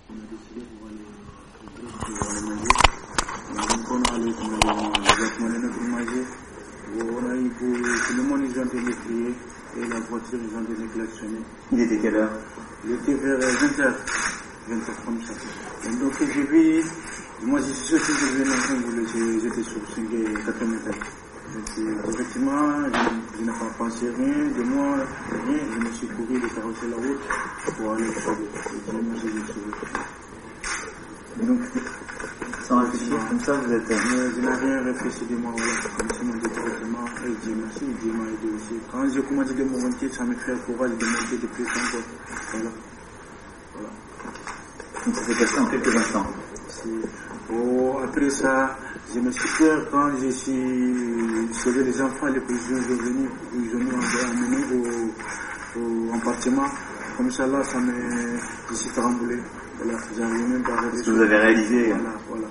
Il était quelle heure? Il était vers 20h comme ça. Et donc j'ai vu, moi je suis sorti de Vienne, j'étais sur 5 et 4 mètres. Donc effectivement, je n'ai pas pensé rien de moi, rien, je me suis couru de traverser la route pour aller sur le. Donc, sans réfléchir, comme ça vous êtes... Je n'ai rien réfléchi de moi, voilà, comme ça m'a dit directement, et Dieu merci, Dieu m'a aidé aussi. Quand j'ai commencé de me monter, ça m'a fait le courage de monter de plus encore. Voilà. Donc ça s'est passé en quelques instants. Après ça, je me suis peur quand je suis sauvé les enfants, les prisonniers, ils ont emmené au appartement. Comme ça là, je suis tremblé. Voilà, j'arrive même pas à ce que vous avez réalisé. Voilà.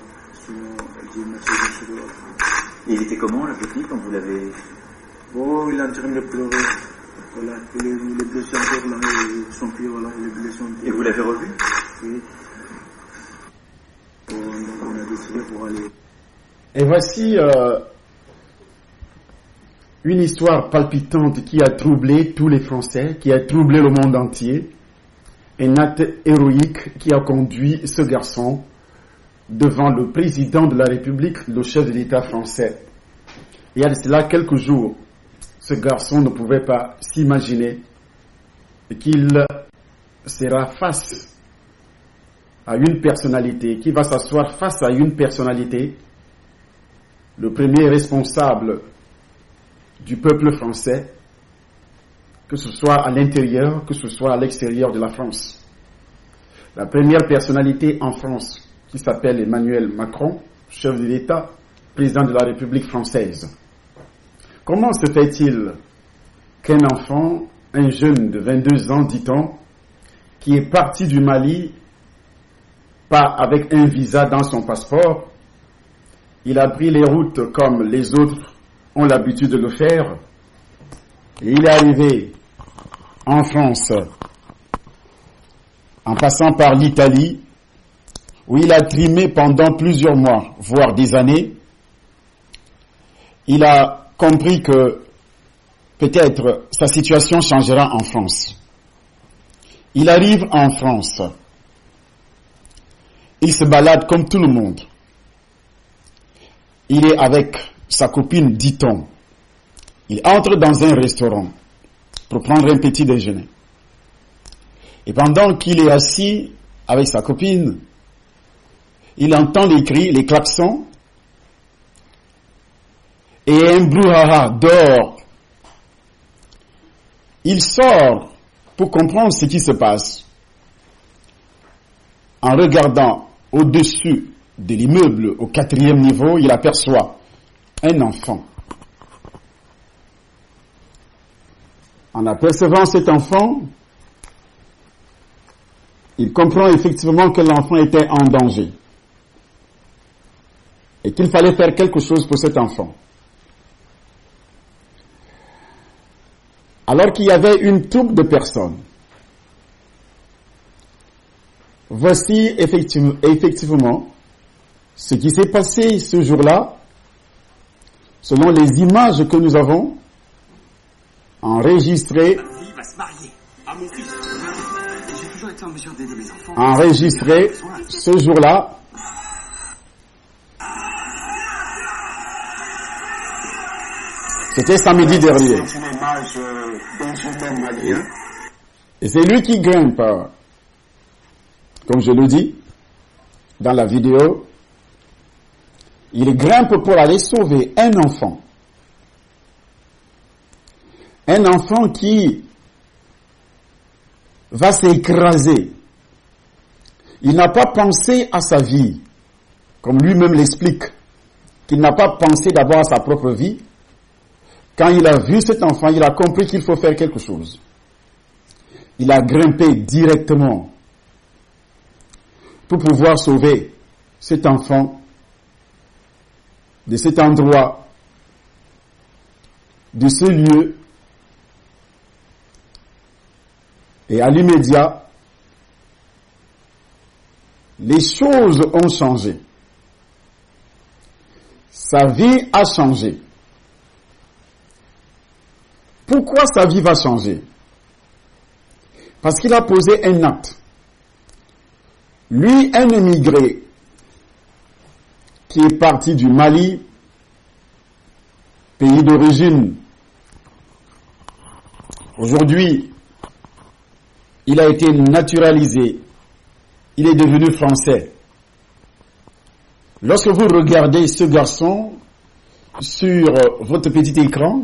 Et il était comment, le petit, quand vous l'avez... Oh, il est en train de pleurer. Voilà, les blessés encore là, son pied, voilà, les blessés en pied. Et vous l'avez revu? Oui. On a décidé pour aller. Et voici une histoire palpitante qui a troublé tous les Français, qui a troublé le monde entier. Un acte héroïque qui a conduit ce garçon devant le président de la République, le chef de l'État français. Il y a de cela quelques jours, ce garçon ne pouvait pas s'imaginer qu'il sera face à une personnalité, qu'il va s'asseoir face à une personnalité, le premier responsable du peuple français, que ce soit à l'intérieur, que ce soit à l'extérieur de la France. La première personnalité en France, qui s'appelle Emmanuel Macron, chef de l'État, président de la République française. Comment se fait-il qu'un enfant, un jeune de 22 ans, dit-on, qui est parti du Mali, pas avec un visa dans son passeport, il a pris les routes comme les autres ont l'habitude de le faire, et il est arrivé en France, en passant par l'Italie, où il a trimé pendant plusieurs mois, voire des années. Il a compris que peut-être sa situation changera en France. Il arrive en France. Il se balade comme tout le monde. Il est avec sa copine, dit-on. Il entre dans un restaurant pour prendre un petit déjeuner. Et pendant qu'il est assis avec sa copine, il entend les cris, les klaxons, et un brouhaha dehors. Il sort pour comprendre ce qui se passe. En regardant au-dessus de l'immeuble, au 4e niveau, il aperçoit un enfant. En apercevant cet enfant, il comprend effectivement que l'enfant était en danger et qu'il fallait faire quelque chose pour cet enfant. Alors qu'il y avait une troupe de personnes, voici effectivement ce qui s'est passé ce jour-là, selon les images que nous avons enregistrées ce jour-là. C'était samedi dernier. Et c'est lui qui grimpe, comme je le dis dans la vidéo. Il grimpe pour aller sauver un enfant. Un enfant qui va s'écraser. Il n'a pas pensé à sa vie, comme lui-même l'explique, qu'il n'a pas pensé d'abord à sa propre vie. Quand il a vu cet enfant, il a compris qu'il faut faire quelque chose. Il a grimpé directement pour pouvoir sauver cet enfant de cet endroit, de ce lieu. Et à l'immédiat, Les choses ont changé. Sa vie a changé. Pourquoi sa vie va changer? Parce qu'il a posé un acte. Lui, un émigré qui est parti du Mali, pays d'origine. Aujourd'hui, il a été naturalisé. Il est devenu français. Lorsque vous regardez ce garçon sur votre petit écran,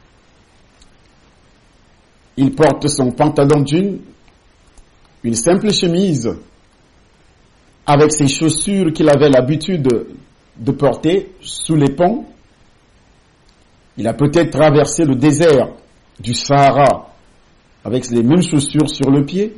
il porte son pantalon jean, une simple chemise, avec ses chaussures qu'il avait l'habitude de porter sous les ponts. Il a peut-être traversé le désert du Sahara avec les mêmes chaussures sur le pied.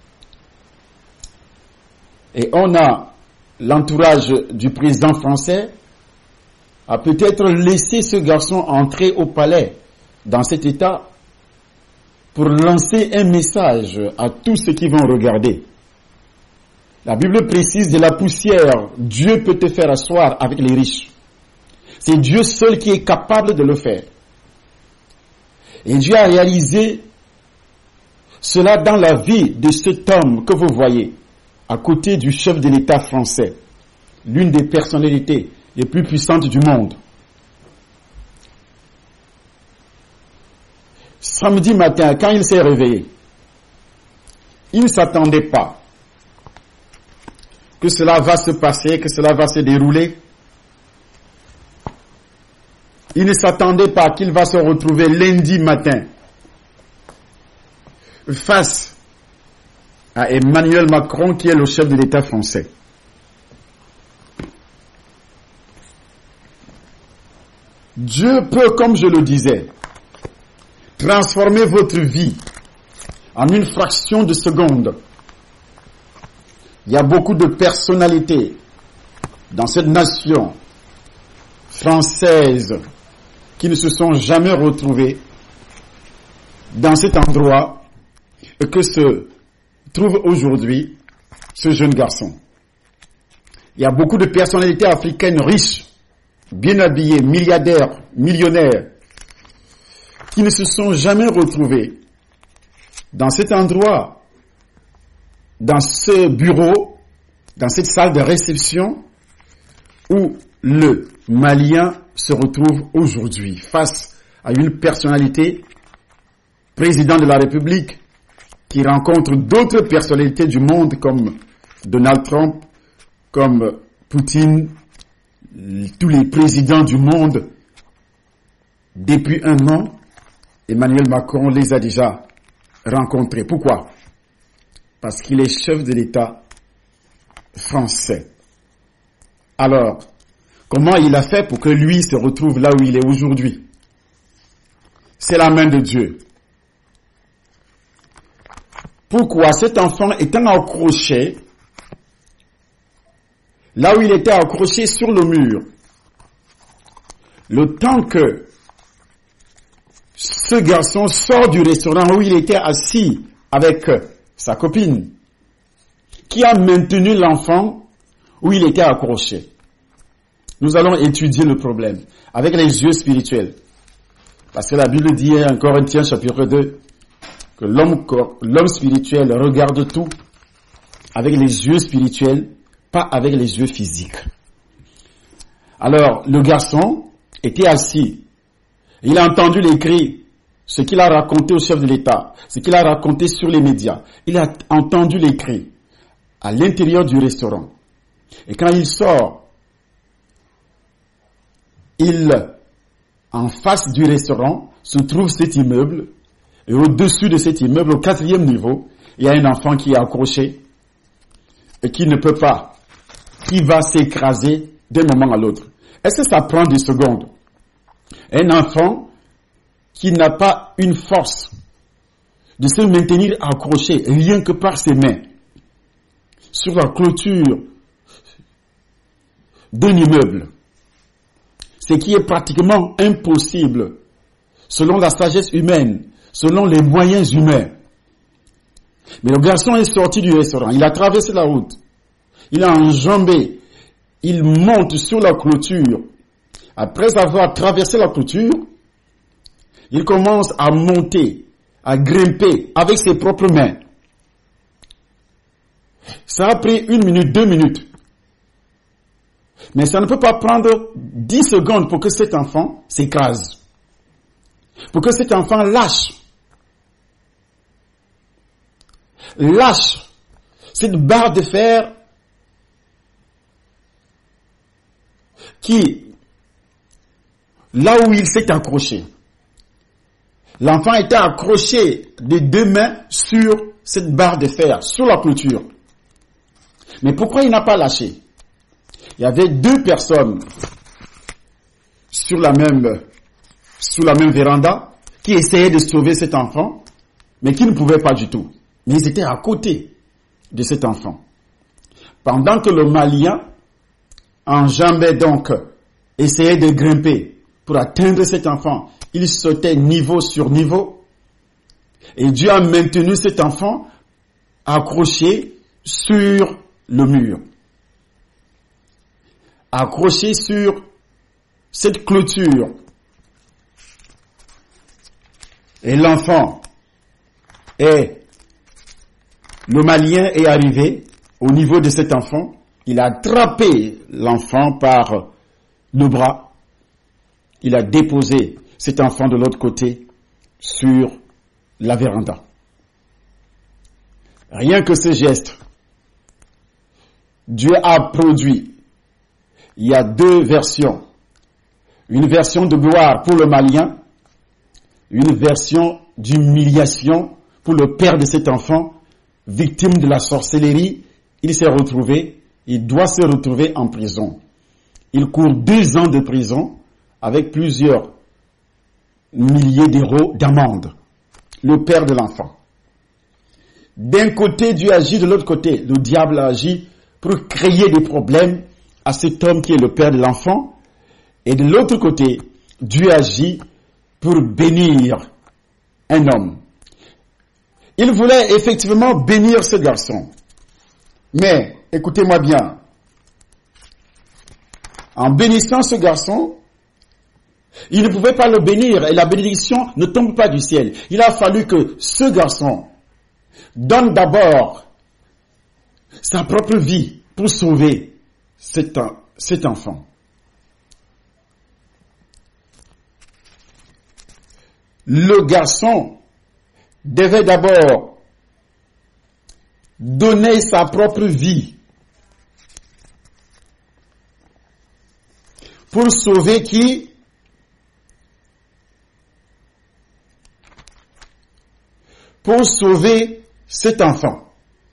Et on a l'entourage du président français a peut-être laissé ce garçon entrer au palais dans cet état pour lancer un message à tous ceux qui vont regarder. La Bible précise de la poussière, Dieu peut te faire asseoir avec les riches. C'est Dieu seul qui est capable de le faire. Et Dieu a réalisé cela dans la vie de cet homme que vous voyez, à côté du chef de l'État français, l'une des personnalités les plus puissantes du monde. Samedi matin, quand il s'est réveillé, il ne s'attendait pas que cela va se passer, que cela va se dérouler. Il ne s'attendait pas qu'il va se retrouver lundi matin face à Emmanuel Macron, qui est le chef de l'État français. Dieu peut, comme je le disais, transformer votre vie en une fraction de seconde. Il y a beaucoup de personnalités dans cette nation française qui ne se sont jamais retrouvées dans cet endroit que se trouve aujourd'hui ce jeune garçon. Il y a beaucoup de personnalités africaines riches, bien habillées, milliardaires, millionnaires, qui ne se sont jamais retrouvées dans cet endroit, dans ce bureau, dans cette salle de réception où le Malien se retrouve aujourd'hui face à une personnalité, président de la République, qui rencontre d'autres personnalités du monde comme Donald Trump, comme Poutine, tous les présidents du monde. Depuis un an, Emmanuel Macron les a déjà rencontrés. Pourquoi? Parce qu'il est chef de l'État français. Alors, comment il a fait pour que lui se retrouve là où il est aujourd'hui? C'est la main de Dieu. Pourquoi? Cet enfant étant accroché, là où il était accroché sur le mur, le temps que ce garçon sort du restaurant où il était assis avec sa copine, qui a maintenu l'enfant où il était accroché. Nous allons étudier le problème avec les yeux spirituels. Parce que la Bible dit en Corinthiens chapitre 2 que l'homme spirituel regarde tout avec les yeux spirituels, pas avec les yeux physiques. Alors, le garçon était assis. Il a entendu les cris, ce qu'il a raconté au chef de l'État, ce qu'il a raconté sur les médias. Il a entendu les cris à l'intérieur du restaurant. Et quand il sort, en face du restaurant, se trouve cet immeuble. Et au-dessus de cet immeuble, au 4e niveau, il y a un enfant qui est accroché et qui ne peut pas, qui va s'écraser d'un moment à l'autre. Est-ce que ça prend des secondes? Un enfant qui n'a pas une force de se maintenir accroché rien que par ses mains sur la clôture d'un immeuble, ce qui est pratiquement impossible selon la sagesse humaine, selon les moyens humains. Mais le garçon est sorti du restaurant, il a traversé la route, il a enjambé, il monte sur la clôture. Après avoir traversé la clôture, il commence à monter, à grimper avec ses propres mains. Ça a pris 1 minute, 2 minutes. Mais ça ne peut pas prendre 10 secondes pour que cet enfant s'écrase. Pour que cet enfant lâche cette barre de fer qui, là où il s'est accroché. L'enfant était accroché des 2 mains sur cette barre de fer, sur la clôture. Mais pourquoi il n'a pas lâché? Il y avait 2 personnes sous la même véranda qui essayaient de sauver cet enfant, mais qui ne pouvaient pas du tout. Mais ils étaient à côté de cet enfant. Pendant que le Malien enjambait donc, essayait de grimper pour atteindre cet enfant, il sautait niveau sur niveau. Et Dieu a maintenu cet enfant accroché sur le mur. Accroché sur cette clôture. Et l'enfant le Malien est arrivé au niveau de cet enfant. Il a attrapé l'enfant par le bras. Il a déposé cet enfant de l'autre côté sur la véranda. Rien que ce geste, Dieu a produit. Il y a 2 versions. Une version de gloire pour le Malien, une version d'humiliation pour le père de cet enfant, victime de la sorcellerie. Il s'est retrouvé, il doit se retrouver en prison. Il court 2 ans de prison avec plusieurs milliers d'euros d'amende. Le père de l'enfant. D'un côté, Dieu agit, de l'autre côté, le diable agit pour créer des problèmes à cet homme qui est le père de l'enfant. Et de l'autre côté, Dieu agit pour bénir un homme. Il voulait effectivement bénir ce garçon. Mais, écoutez-moi bien, en bénissant ce garçon, il ne pouvait pas le bénir et la bénédiction ne tombe pas du ciel. Il a fallu que ce garçon donne d'abord sa propre vie pour sauver cet enfant. Le garçon devait d'abord donner sa propre vie pour sauver qui? Pour sauver cet enfant.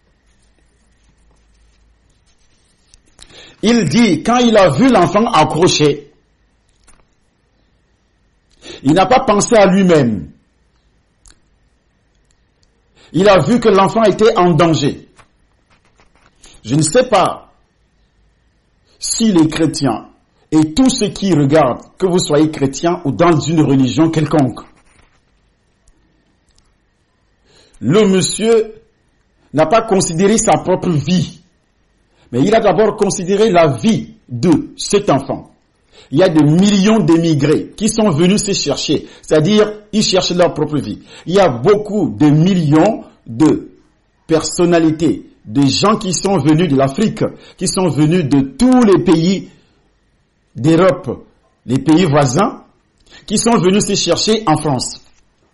Il dit, quand il a vu l'enfant accroché, il n'a pas pensé à lui-même. Il a vu que l'enfant était en danger. Je ne sais pas si les chrétiens et tous ceux qui regardent, que vous soyez chrétien ou dans une religion quelconque, le monsieur n'a pas considéré sa propre vie, mais il a d'abord considéré la vie de cet enfant. Il y a des millions d'émigrés qui sont venus se chercher, c'est-à-dire ils cherchent leur propre vie. Il y a beaucoup de millions de personnalités, de gens qui sont venus de l'Afrique, qui sont venus de tous les pays d'Europe, les pays voisins, qui sont venus se chercher en France,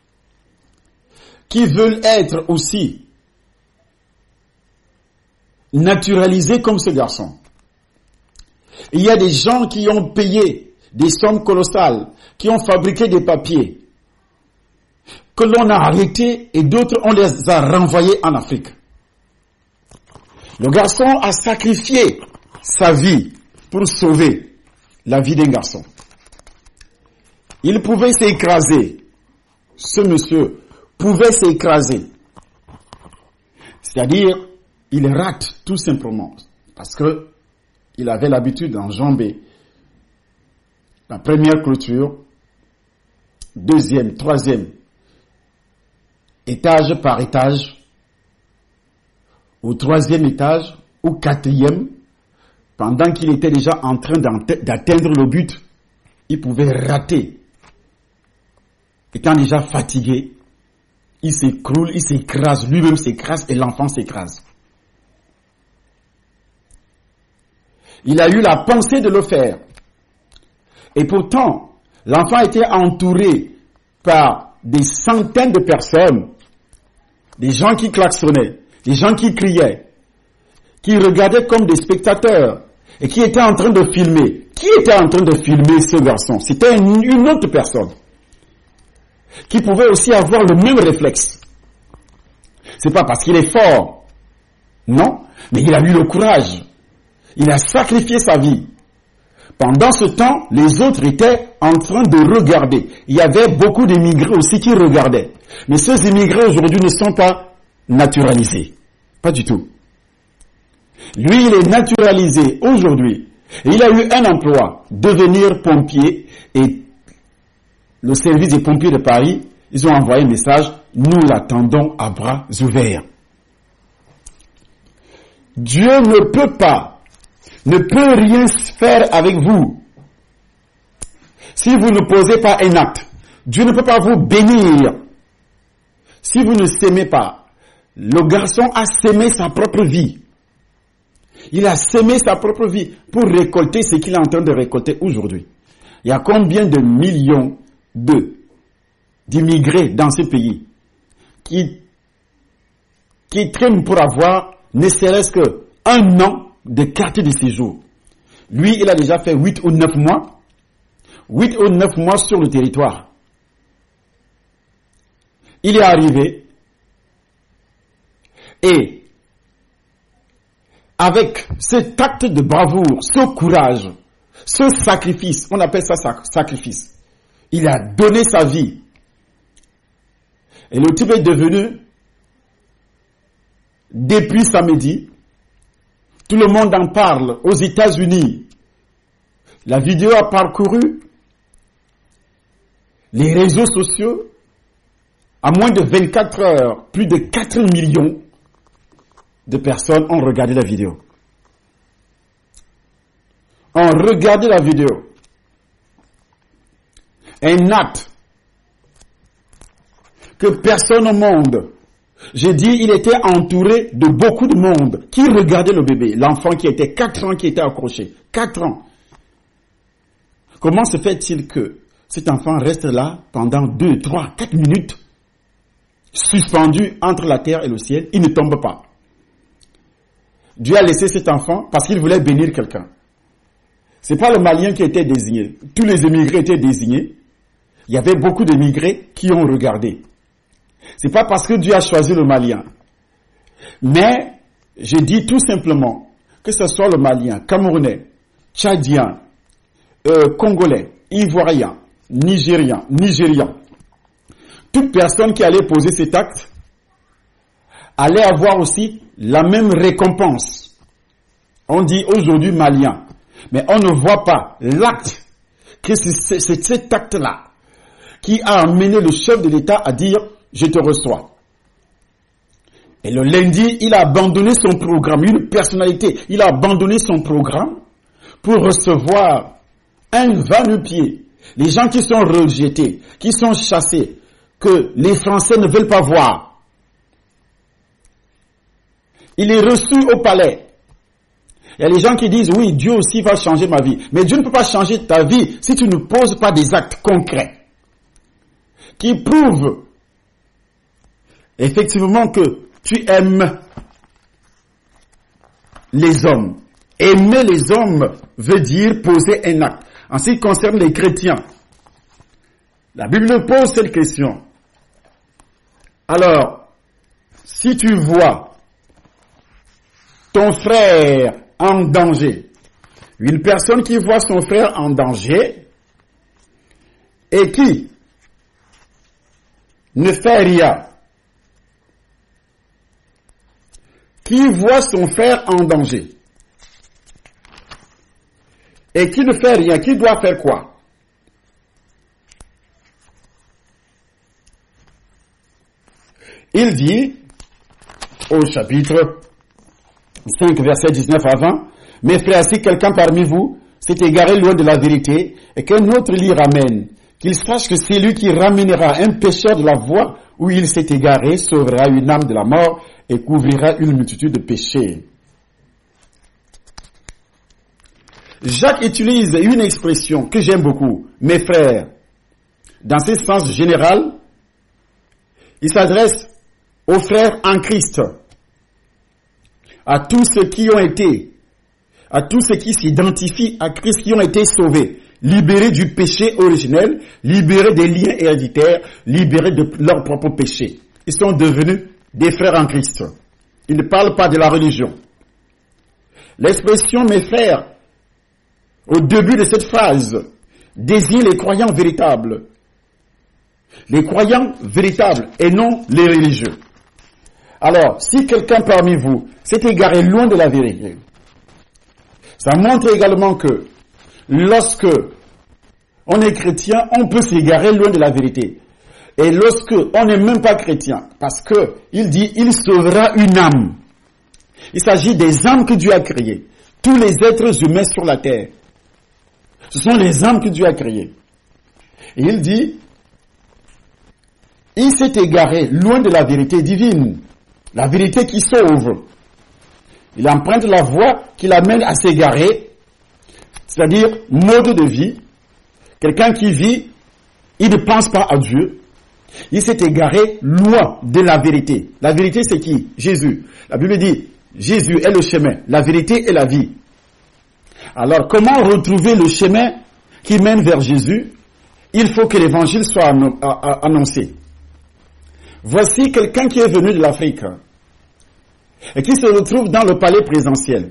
qui veulent être aussi naturalisés comme ce garçon. Il y a des gens qui ont payé des sommes colossales, qui ont fabriqué des papiers, que l'on a arrêtés et d'autres on les a renvoyés en Afrique. Le garçon a sacrifié sa vie pour sauver la vie d'un garçon. Il pouvait s'écraser. Ce monsieur pouvait s'écraser. C'est-à-dire, il rate tout simplement parce que il avait l'habitude d'enjamber la première clôture, deuxième, troisième, étage par étage. Au troisième étage, ou 4e, pendant qu'il était déjà en train d'atteindre le but, il pouvait rater. Étant déjà fatigué, il s'écroule, il s'écrase, lui-même s'écrase et l'enfant s'écrase. Il a eu la pensée de le faire. Et pourtant, l'enfant était entouré par des centaines de personnes, des gens qui klaxonnaient, des gens qui criaient, qui regardaient comme des spectateurs et qui étaient en train de filmer. Qui était en train de filmer ce garçon? C'était une autre personne qui pouvait aussi avoir le même réflexe. C'est pas parce qu'il est fort, non, mais il a eu le courage. Il a sacrifié sa vie. Pendant ce temps, les autres étaient en train de regarder. Il y avait beaucoup d'immigrés aussi qui regardaient. Mais ces immigrés aujourd'hui ne sont pas naturalisés. Pas du tout. Lui, il est naturalisé aujourd'hui. Et il a eu un emploi, devenir pompier. Et le service des pompiers de Paris, ils ont envoyé un message, nous l'attendons à bras ouverts. Dieu ne peut rien faire avec vous. Si vous ne posez pas un acte, Dieu ne peut pas vous bénir. Si vous ne s'aimez pas, le garçon a sémé sa propre vie. Il a sémé sa propre vie pour récolter ce qu'il est en train de récolter aujourd'hui. Il y a combien de millions d'immigrés dans ce pays qui traînent pour avoir ne serait-ce qu'un an de carte de séjour. Lui, il a déjà fait 8 ou 9 mois. 8 ou 9 mois sur le territoire. Il est arrivé et avec cet acte de bravoure, ce courage, ce sacrifice, on appelle ça sacrifice, il a donné sa vie. Et le type est devenu, depuis samedi, tout le monde en parle aux États-Unis. La vidéo a parcouru les réseaux sociaux. À moins de 24 heures, plus de 4 millions de personnes ont regardé la vidéo. Ont regardé la vidéo. Un acte que personne au monde, j'ai dit, il était entouré de beaucoup de monde qui regardait le bébé, l'enfant qui était 4 ans, qui était accroché. 4 ans. Comment se fait-il que cet enfant reste là pendant 2, 3, 4 minutes, suspendu entre la terre et le ciel, il ne tombe pas. Dieu a laissé cet enfant parce qu'il voulait bénir quelqu'un. C'est pas le Malien qui était désigné. Tous les émigrés étaient désignés. Il y avait beaucoup d'émigrés qui ont regardé. C'est pas parce que Dieu a choisi le Malien. Mais, je dis tout simplement, que ce soit le Malien, Camerounais, Tchadien, Congolais, Ivoirien, Nigérian, toute personne qui allait poser cet acte allait avoir aussi la même récompense. On dit aujourd'hui Malien, mais on ne voit pas l'acte, que c'est cet acte-là qui a amené le chef de l'État à dire « je te reçois ». Et le lundi, il a abandonné son programme, une personnalité, il a abandonné son programme pour recevoir un va-nu-pied. Les gens qui sont rejetés, qui sont chassés, que les Français ne veulent pas voir. Il est reçu au palais. Il y a les gens qui disent, oui, Dieu aussi va changer ma vie. Mais Dieu ne peut pas changer ta vie si tu ne poses pas des actes concrets qui prouvent effectivement que tu aimes les hommes. Aimer les hommes veut dire poser un acte. En ce qui concerne les chrétiens, la Bible pose cette question. Alors, si tu vois ton frère en danger, une personne qui voit son frère en danger et qui ne fait rien, qui voit son frère en danger et qui ne fait rien, qui doit faire quoi? Il dit au chapitre 5, verset 19 à 20. Mes frères, si quelqu'un parmi vous s'est égaré loin de la vérité et qu'un autre l'y ramène, qu'il sache que c'est lui qui ramènera un pécheur de la voie où il s'est égaré, sauvera une âme de la mort et couvrira une multitude de péchés. Jacques utilise une expression que j'aime beaucoup, mes frères. Dans ce sens général, il s'adresse aux frères en Christ, à tous ceux qui ont été, à tous ceux qui s'identifient à Christ, qui ont été sauvés, libérés du péché originel, libérés des liens héréditaires, libérés de leur propre péché. Ils sont devenus des frères en Christ. Ils ne parlent pas de la religion. L'expression mes frères, au début de cette phrase, désigne les croyants véritables. Les croyants véritables et non les religieux. Alors, si quelqu'un parmi vous s'est égaré loin de la vérité, ça montre également que lorsque on est chrétien, on peut s'égarer loin de la vérité. Et lorsque on n'est même pas chrétien, parce que il dit, il sauvera une âme. Il s'agit des âmes que Dieu a créées. Tous les êtres humains sur la terre, ce sont les âmes que Dieu a créées. Et il dit, il s'est égaré loin de la vérité divine, la vérité qui sauve. Il emprunte la voie qui l'amène à s'égarer, c'est-à-dire mode de vie. Quelqu'un qui vit, il ne pense pas à Dieu. Il s'est égaré loin de la vérité. La vérité, c'est qui? Jésus. La Bible dit, Jésus est le chemin, la vérité et la vie. Alors, comment retrouver le chemin qui mène vers Jésus? Il faut que l'évangile soit annoncé. Voici quelqu'un qui est venu de l'Afrique et qui se retrouve dans le palais présidentiel.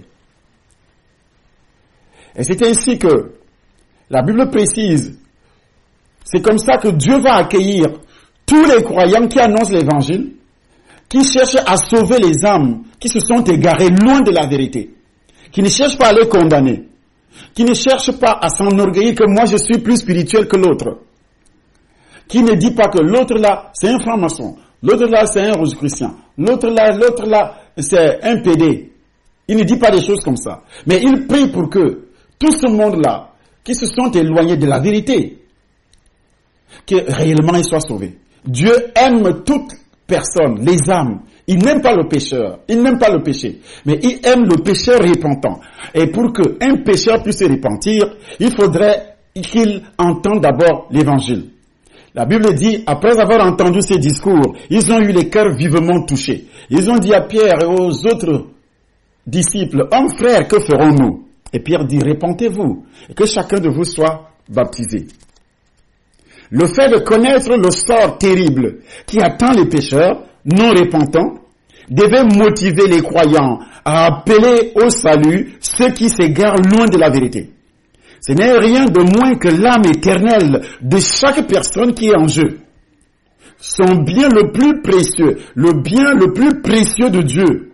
Et c'est ainsi que la Bible précise, c'est comme ça que Dieu va accueillir tous les croyants qui annoncent l'évangile, qui cherchent à sauver les âmes qui se sont égarées loin de la vérité, qui ne cherchent pas à les condamner, qui ne cherchent pas à s'enorgueillir que moi je suis plus spirituel que l'autre, qui ne dit pas que l'autre là c'est un franc-maçon, l'autre là c'est un rosicrucien, l'autre là c'est un PD. Il ne dit pas des choses comme ça, mais il prie pour que tout ce monde-là qui se sont éloignés de la vérité, que réellement ils soient sauvés. Dieu aime toute personne, les âmes. Il n'aime pas le pécheur, il n'aime pas le péché, mais il aime le pécheur repentant. Et pour qu'un pécheur puisse se repentir, il faudrait qu'il entende d'abord l'évangile. La Bible dit, après avoir entendu ces discours, ils ont eu les cœurs vivement touchés. Ils ont dit à Pierre et aux autres disciples, hommes frères, que ferons-nous? Et Pierre dit, répentez-vous, et que chacun de vous soit baptisé. Le fait de connaître le sort terrible qui attend les pécheurs non repentants devait motiver les croyants à appeler au salut ceux qui s'égarent loin de la vérité. Ce n'est rien de moins que l'âme éternelle de chaque personne qui est en jeu. Son bien le plus précieux, le bien le plus précieux de Dieu.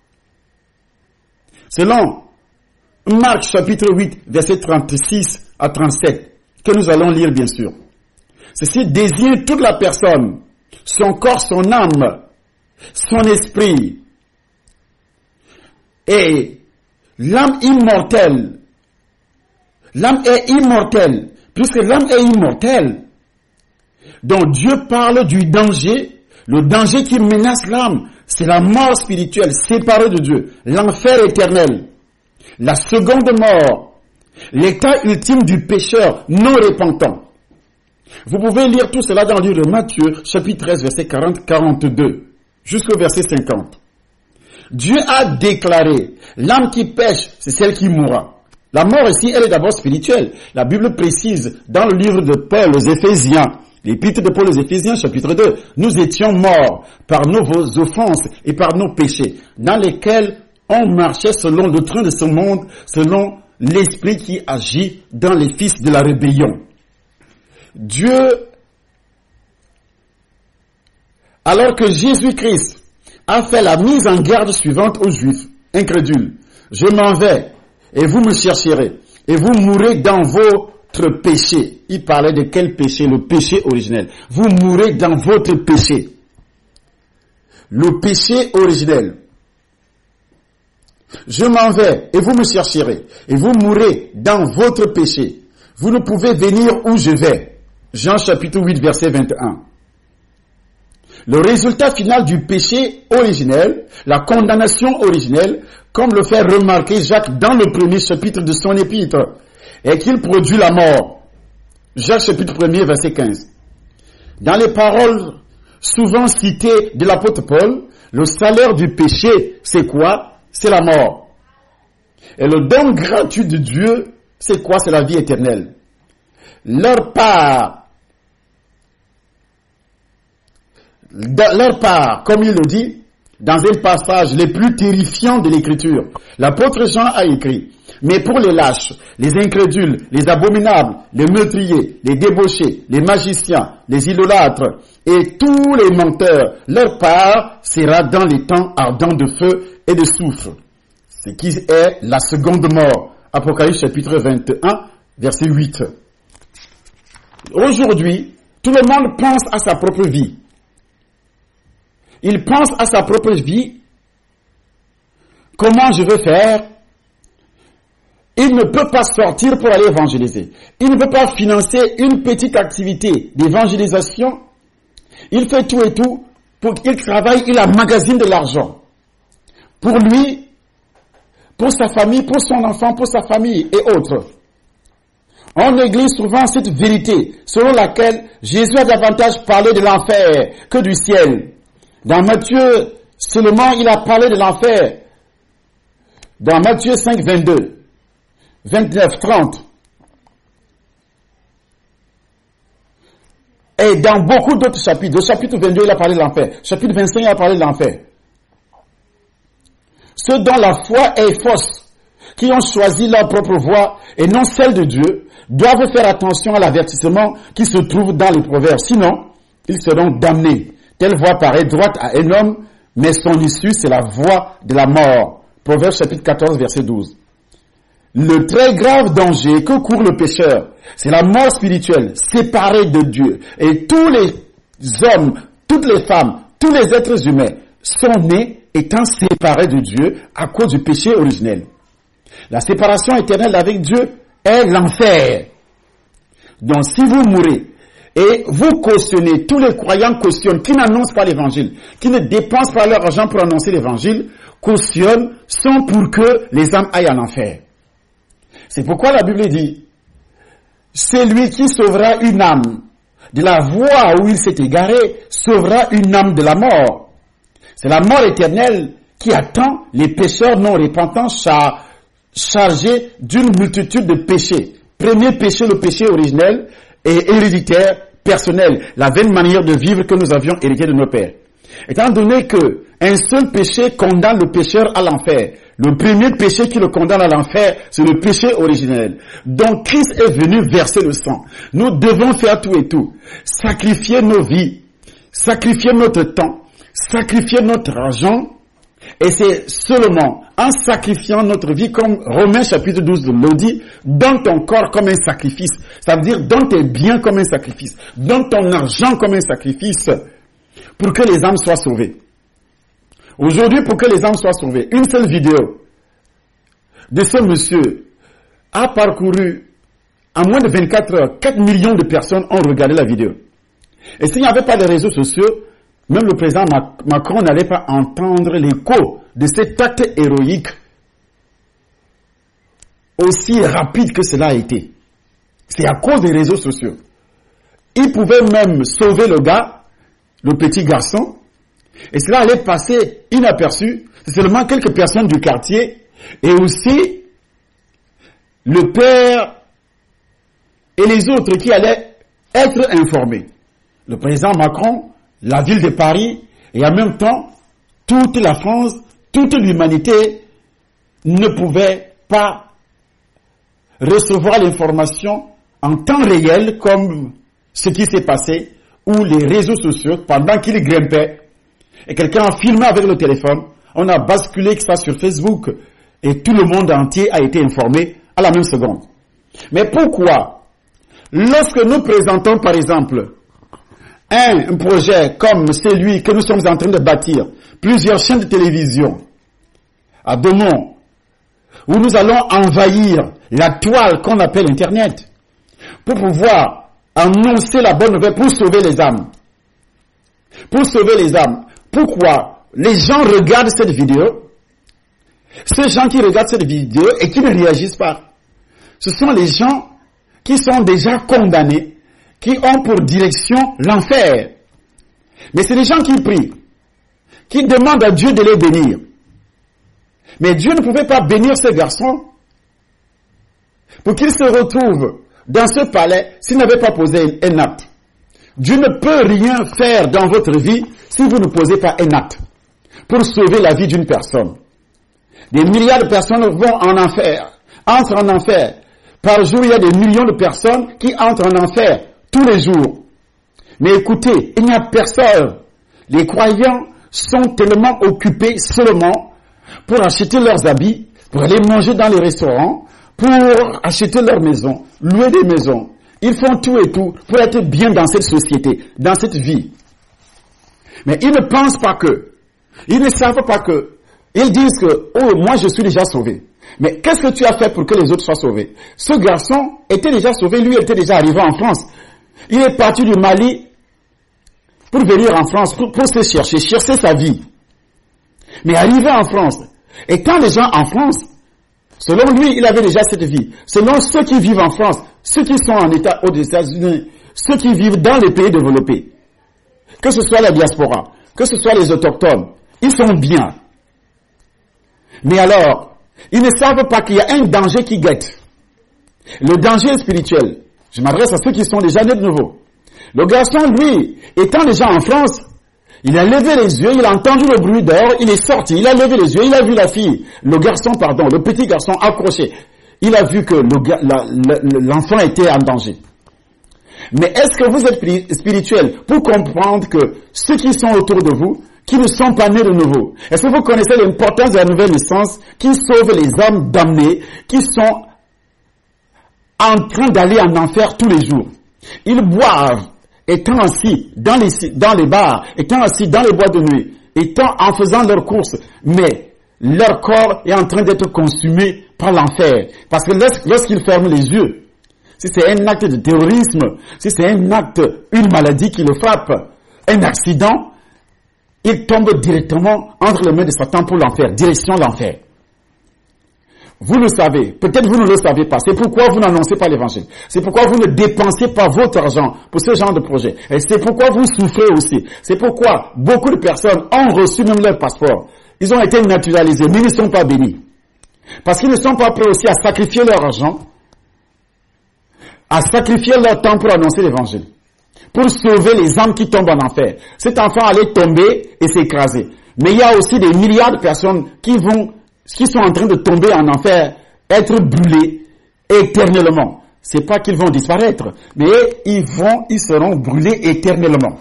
Selon Marc chapitre 8, verset 36 à 37, que nous allons lire bien sûr. Ceci désigne toute la personne, son corps, son âme, son esprit. Et l'âme immortelle, l'âme est immortelle, puisque l'âme est immortelle. Donc Dieu parle du danger, le danger qui menace l'âme, c'est la mort spirituelle séparée de Dieu, l'enfer éternel, la seconde mort, l'état ultime du pécheur non repentant. Vous pouvez lire tout cela dans le livre de Matthieu, chapitre 13, verset 40-42, jusqu'au verset 50. Dieu a déclaré, l'âme qui pêche, c'est celle qui mourra. La mort ici, elle est d'abord spirituelle. La Bible précise dans le livre de Paul aux Éphésiens, l'épître de Paul aux Éphésiens, chapitre 2, nous étions morts par nos offenses et par nos péchés, dans lesquels on marchait selon le train de ce monde, selon l'esprit qui agit dans les fils de la rébellion. Dieu, alors que Jésus-Christ a fait la mise en garde suivante aux Juifs incrédules, je m'en vais et vous me chercherez et vous mourrez dans votre péché. Il parlait de quel péché? Le péché originel. Vous mourrez dans votre péché. Le péché originel. Je m'en vais et vous me chercherez et vous mourrez dans votre péché. Vous ne pouvez venir où je vais. Jean chapitre 8 verset 21. Le résultat final du péché originel, la condamnation originelle, comme le fait remarquer Jacques dans le premier chapitre de son épître, est qu'il produit la mort. Jacques chapitre 1 verset 15. Dans les paroles souvent citées de l'apôtre Paul, le salaire du péché, c'est quoi? C'est la mort. Et le don gratuit de Dieu, c'est quoi? C'est la vie éternelle. Leur part, comme il le dit, dans un passage les plus terrifiants de l'Écriture, l'apôtre Jean a écrit, mais pour les lâches, les incrédules, les abominables, les meurtriers, les débauchés, les magiciens, les idolâtres et tous les menteurs, leur part sera dans les temps ardents de feu et de soufre. Ce qui est la seconde mort. Apocalypse chapitre 21, verset 8. Aujourd'hui, tout le monde pense à sa propre vie. Il pense à sa propre vie. Comment je veux faire? Il ne peut pas sortir pour aller évangéliser. Il ne peut pas financer une petite activité d'évangélisation. Il fait tout et tout. Pour qu'il travaille, il emmagasine de l'argent. Pour lui, pour sa famille, pour son enfant, pour sa famille et autres. On néglige souvent cette vérité selon laquelle Jésus a davantage parlé de l'enfer que du ciel. Dans Matthieu, seulement il a parlé de l'enfer. Dans Matthieu 5, 22, 29, 30. Et dans beaucoup d'autres chapitres. Au chapitre 22, il a parlé de l'enfer. Chapitre 25, il a parlé de l'enfer. Ceux dont la foi est fausse, qui ont choisi leur propre voie et non celle de Dieu, doivent faire attention à l'avertissement qui se trouve dans les proverbes. Sinon, ils seront damnés. Telle voie paraît droite à un homme, mais son issue, c'est la voie de la mort. Proverbe chapitre 14, verset 12. Le très grave danger que court le pécheur, c'est la mort spirituelle, séparée de Dieu. Et tous les hommes, toutes les femmes, tous les êtres humains sont nés étant séparés de Dieu à cause du péché originel. La séparation éternelle avec Dieu est l'enfer. Donc si vous mourrez, et vous cautionnez, tous les croyants cautionnent, qui n'annoncent pas l'évangile, qui ne dépensent pas leur argent pour annoncer l'évangile, cautionnent, sont pour que les âmes aillent en enfer. C'est pourquoi la Bible dit, c'est lui qui sauvera une âme de la voie où il s'est égaré, sauvera une âme de la mort. C'est la mort éternelle qui attend les pécheurs non repentants chargés d'une multitude de péchés. Premier péché, le péché originel et héréditaire, personnel, la vaine manière de vivre que nous avions hérité de nos pères. Étant donné que un seul péché condamne le pécheur à l'enfer, le premier péché qui le condamne à l'enfer, c'est le péché originel. Donc Christ est venu verser le sang. Nous devons faire tout et tout. Sacrifier nos vies, sacrifier notre temps, sacrifier notre argent. Et c'est seulement en sacrifiant notre vie, comme Romains chapitre 12 le dit, donne ton corps comme un sacrifice. Ça veut dire donne tes biens comme un sacrifice. Donne ton argent comme un sacrifice pour que les âmes soient sauvées. Aujourd'hui, pour que les âmes soient sauvées, une seule vidéo de ce monsieur a parcouru en moins de 24 heures, 4 millions de personnes ont regardé la vidéo. Et s'il n'y avait pas de réseaux sociaux, même le président Macron n'allait pas entendre l'écho de cet acte héroïque aussi rapide que cela a été. C'est à cause des réseaux sociaux. Il pouvait même sauver le gars, le petit garçon, et cela allait passer inaperçu. C'est seulement quelques personnes du quartier et aussi le père et les autres qui allaient être informés. Le président Macron, la ville de Paris et en même temps toute la France, toute l'humanité ne pouvait pas recevoir l'information en temps réel comme ce qui s'est passé ou les réseaux sociaux pendant qu'il grimpait et quelqu'un a filmé avec le téléphone, on a basculé ça sur Facebook et tout le monde entier a été informé à la même seconde. Mais pourquoi, lorsque nous présentons par exemple un projet comme celui que nous sommes en train de bâtir, plusieurs chaînes de télévision à Daumont, où nous allons envahir la toile qu'on appelle Internet pour pouvoir annoncer la bonne nouvelle pour sauver les âmes. Pour sauver les âmes. Pourquoi les gens regardent cette vidéo? Ces gens qui regardent cette vidéo et qui ne réagissent pas, ce sont les gens qui sont déjà condamnés, qui ont pour direction l'enfer. Mais c'est les gens qui prient, qui demandent à Dieu de les bénir. Mais Dieu ne pouvait pas bénir ce garçon pour qu'il se retrouve dans ce palais s'il n'avait pas posé un acte. Dieu ne peut rien faire dans votre vie si vous ne posez pas un acte pour sauver la vie d'une personne. Des milliards de personnes vont en enfer, entrent en enfer. Par jour, il y a des millions de personnes qui entrent en enfer tous les jours. Mais écoutez, il n'y a personne. Les croyants sont tellement occupés seulement pour acheter leurs habits, pour aller manger dans les restaurants, pour acheter leur maison, louer des maisons. Ils font tout et tout pour être bien dans cette société, dans cette vie. Mais ils ne pensent pas que, ils ne savent pas que, ils disent que, oh, moi je suis déjà sauvé. Mais qu'est-ce que tu as fait pour que les autres soient sauvés? Ce garçon était déjà sauvé, lui était déjà arrivé en France. Il est parti du Mali pour venir en France, pour se chercher sa vie. Mais arrivé en France, étant déjà en France, selon lui, il avait déjà cette vie. Selon ceux qui vivent en France, ceux qui sont en État aux États-Unis, ceux qui vivent dans les pays développés, que ce soit la diaspora, que ce soit les autochtones, ils sont bien. Mais alors, ils ne savent pas qu'il y a un danger qui guette. Le danger spirituel. Je m'adresse à ceux qui sont déjà nés de nouveau. Le garçon, lui, étant déjà en France, il a levé les yeux, il a entendu le bruit dehors, il est sorti, il a levé les yeux, il a vu la fille, le petit garçon accroché. Il a vu que l'enfant était en danger. Mais est-ce que vous êtes spirituel pour comprendre que ceux qui sont autour de vous, qui ne sont pas nés de nouveau, est-ce que vous connaissez l'importance de la nouvelle naissance qui sauve les âmes damnées, qui sont en train d'aller en enfer tous les jours? Ils boivent, étant assis dans les bars, étant assis dans les boîtes de nuit, étant en faisant leurs courses, mais leur corps est en train d'être consumé par l'enfer. Parce que lorsqu'ils ferment les yeux, si c'est un acte de terrorisme, si c'est un acte, une maladie qui le frappe, un accident, il tombe directement entre les mains de Satan pour l'enfer, direction l'enfer. Vous le savez, peut-être vous ne le savez pas. C'est pourquoi vous n'annoncez pas l'évangile. C'est pourquoi vous ne dépensez pas votre argent pour ce genre de projet. Et c'est pourquoi vous souffrez aussi. C'est pourquoi beaucoup de personnes ont reçu même leur passeport. Ils ont été naturalisés, mais ils ne sont pas bénis. Parce qu'ils ne sont pas prêts aussi à sacrifier leur argent, à sacrifier leur temps pour annoncer l'évangile, pour sauver les âmes qui tombent en enfer. Cet enfant allait tomber et s'écraser. Mais il y a aussi des milliards de personnes qui sont en train de tomber en enfer, être brûlés éternellement. C'est pas qu'ils vont disparaître, mais ils seront brûlés éternellement.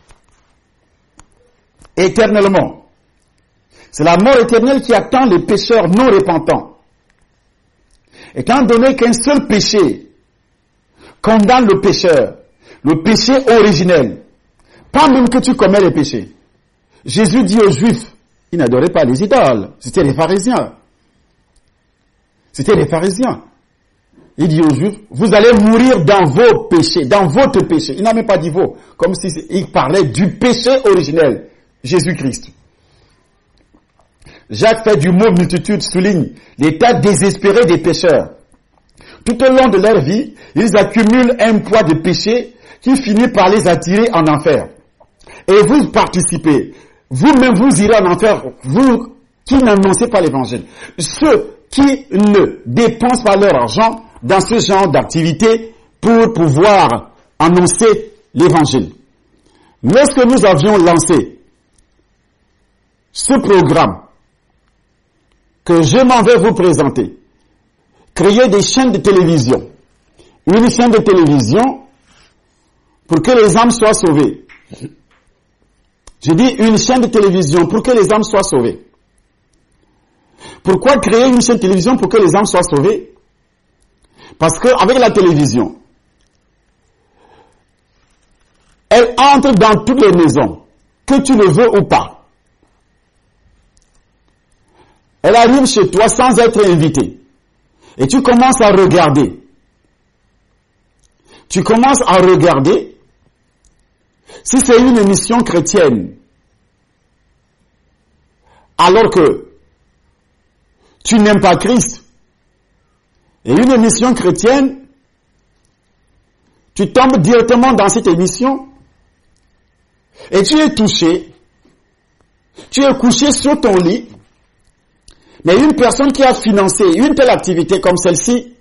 Éternellement. C'est la mort éternelle qui attend les pécheurs non repentants. Étant donné qu'un seul péché condamne le pécheur, le péché originel, pas même que tu commets les péchés. Jésus dit aux Juifs, ils n'adoraient pas les idoles, c'était les pharisiens. C'était les pharisiens. Il dit aux Juifs, vous allez mourir dans vos péchés, dans votre péché. Il n'a même pas dit vos, comme s'il parlait du péché originel, Jésus-Christ. Jacques fait du mot multitude, souligne l'état désespéré des pécheurs. Tout au long de leur vie, ils accumulent un poids de péché qui finit par les attirer en enfer. Et vous participez. Vous-même, vous irez en enfer, vous qui n'annoncez pas l'évangile. Ceux qui ne dépensent pas leur argent dans ce genre d'activité pour pouvoir annoncer l'évangile. Lorsque nous avions lancé ce programme que je m'en vais vous présenter, créer des chaînes de télévision, une chaîne de télévision pour que les âmes soient sauvées. J'ai dit une chaîne de télévision pour que les âmes soient sauvées. Pourquoi créer une chaîne de télévision pour que les âmes soient sauvées? Parce qu'avec la télévision, elle entre dans toutes les maisons, que tu le veux ou pas. Elle arrive chez toi sans être invitée. Et tu commences à regarder. Tu commences à regarder si c'est une émission chrétienne. Alors que tu n'aimes pas Christ. Et une émission chrétienne, tu tombes directement dans cette émission et tu es touché. Tu es couché sur ton lit. Mais une personne qui a financé une telle activité comme celle-ci,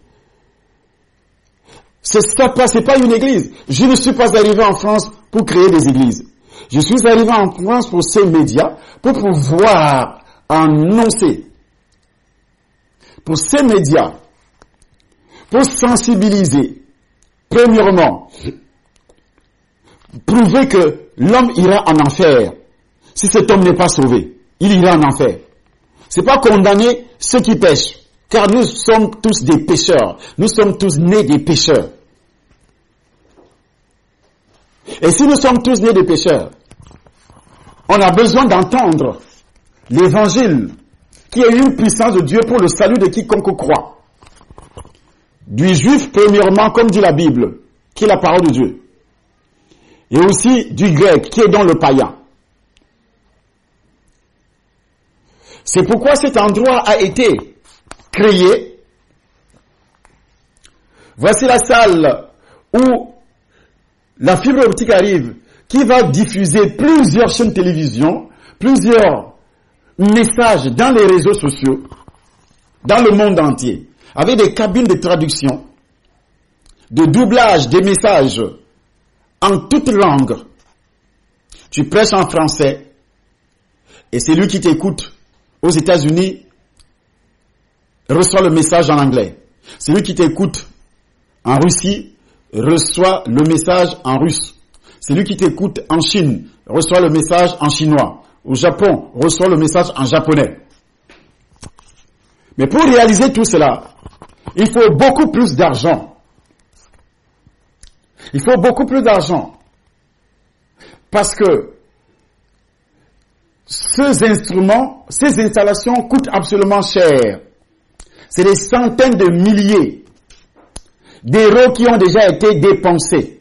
c'est pas une église. Je ne suis pas arrivé en France pour créer des églises. Je suis arrivé en France pour ces médias, pour pouvoir annoncer. Pour ces médias, pour sensibiliser, premièrement, prouver que l'homme ira en enfer. Si cet homme n'est pas sauvé, il ira en enfer. C'est pas condamner ceux qui pêchent, car nous sommes tous des pécheurs. Nous sommes tous nés des pécheurs. Et si nous sommes tous nés des pécheurs, on a besoin d'entendre l'évangile, qui est une puissance de Dieu pour le salut de quiconque croit. Du juif, premièrement, comme dit la Bible, qui est la parole de Dieu. Et aussi du grec, qui est dans le païen. C'est pourquoi cet endroit a été créé. Voici la salle où la fibre optique arrive, qui va diffuser plusieurs chaînes de télévision, plusieurs messages dans les réseaux sociaux, dans le monde entier, avec des cabines de traduction, de doublage des messages en toutes langues. Tu prêches en français et c'est lui qui t'écoute aux États-Unis reçoit le message en anglais. Celui qui t'écoute en Russie reçoit le message en russe. Celui qui t'écoute en Chine reçoit le message en chinois. Au Japon, reçoit le message en japonais. Mais pour réaliser tout cela, il faut beaucoup plus d'argent. Il faut beaucoup plus d'argent. Parce que ces instruments, ces installations coûtent absolument cher. C'est des centaines de milliers d'euros qui ont déjà été dépensés.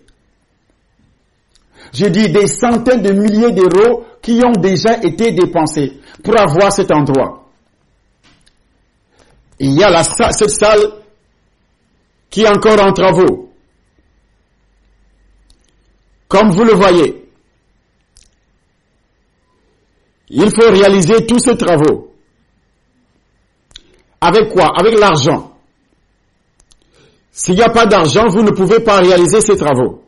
Je dis des centaines de milliers d'euros qui ont déjà été dépensés pour avoir cet endroit. Il y a cette salle qui est encore en travaux. Comme vous le voyez, il faut réaliser tous ces travaux. Avec quoi? Avec l'argent. S'il n'y a pas d'argent, vous ne pouvez pas réaliser ces travaux.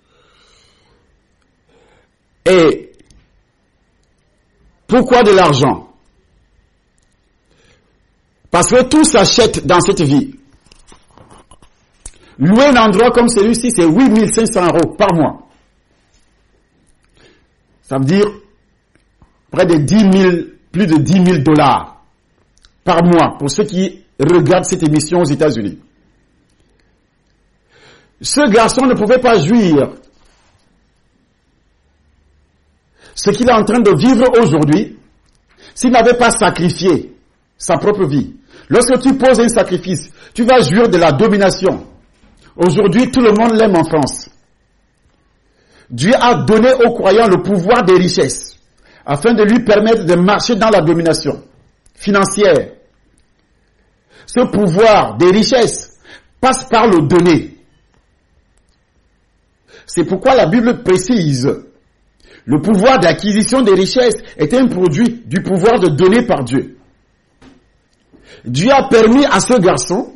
Et pourquoi de l'argent? Parce que tout s'achète dans cette vie. Louer un endroit comme celui-ci, c'est 8 500 € par mois. Ça veut dire près de plus de 10 000 $ par mois pour ceux qui regardent cette émission aux États-Unis. Ce garçon ne pouvait pas jouir ce qu'il est en train de vivre aujourd'hui s'il n'avait pas sacrifié sa propre vie. Lorsque tu poses un sacrifice, tu vas jouir de la domination. Aujourd'hui, tout le monde l'aime en France. Dieu a donné aux croyants le pouvoir des richesses afin de lui permettre de marcher dans la domination financière. Ce pouvoir des richesses passe par le donner. C'est pourquoi la Bible précise le pouvoir d'acquisition des richesses est un produit du pouvoir de donner par Dieu. Dieu a permis à ce garçon,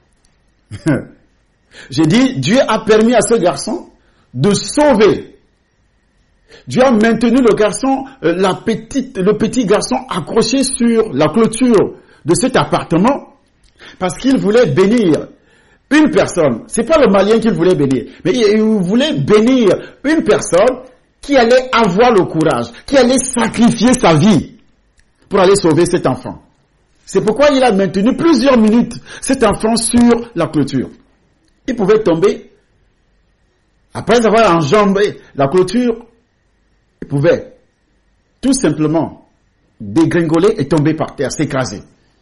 j'ai dit, Dieu a permis à ce garçon de sauver. Dieu a maintenu le garçon, le petit garçon accroché sur la clôture de cet appartement parce qu'il voulait bénir une personne. C'est pas le Malien qu'il voulait bénir, mais il voulait bénir une personne qui allait avoir le courage, qui allait sacrifier sa vie pour aller sauver cet enfant. C'est pourquoi il a maintenu plusieurs minutes cet enfant sur la clôture. Il pouvait tomber. Après avoir enjambé la clôture, il pouvait tout simplement dégringoler et tomber par terre, s'écraser.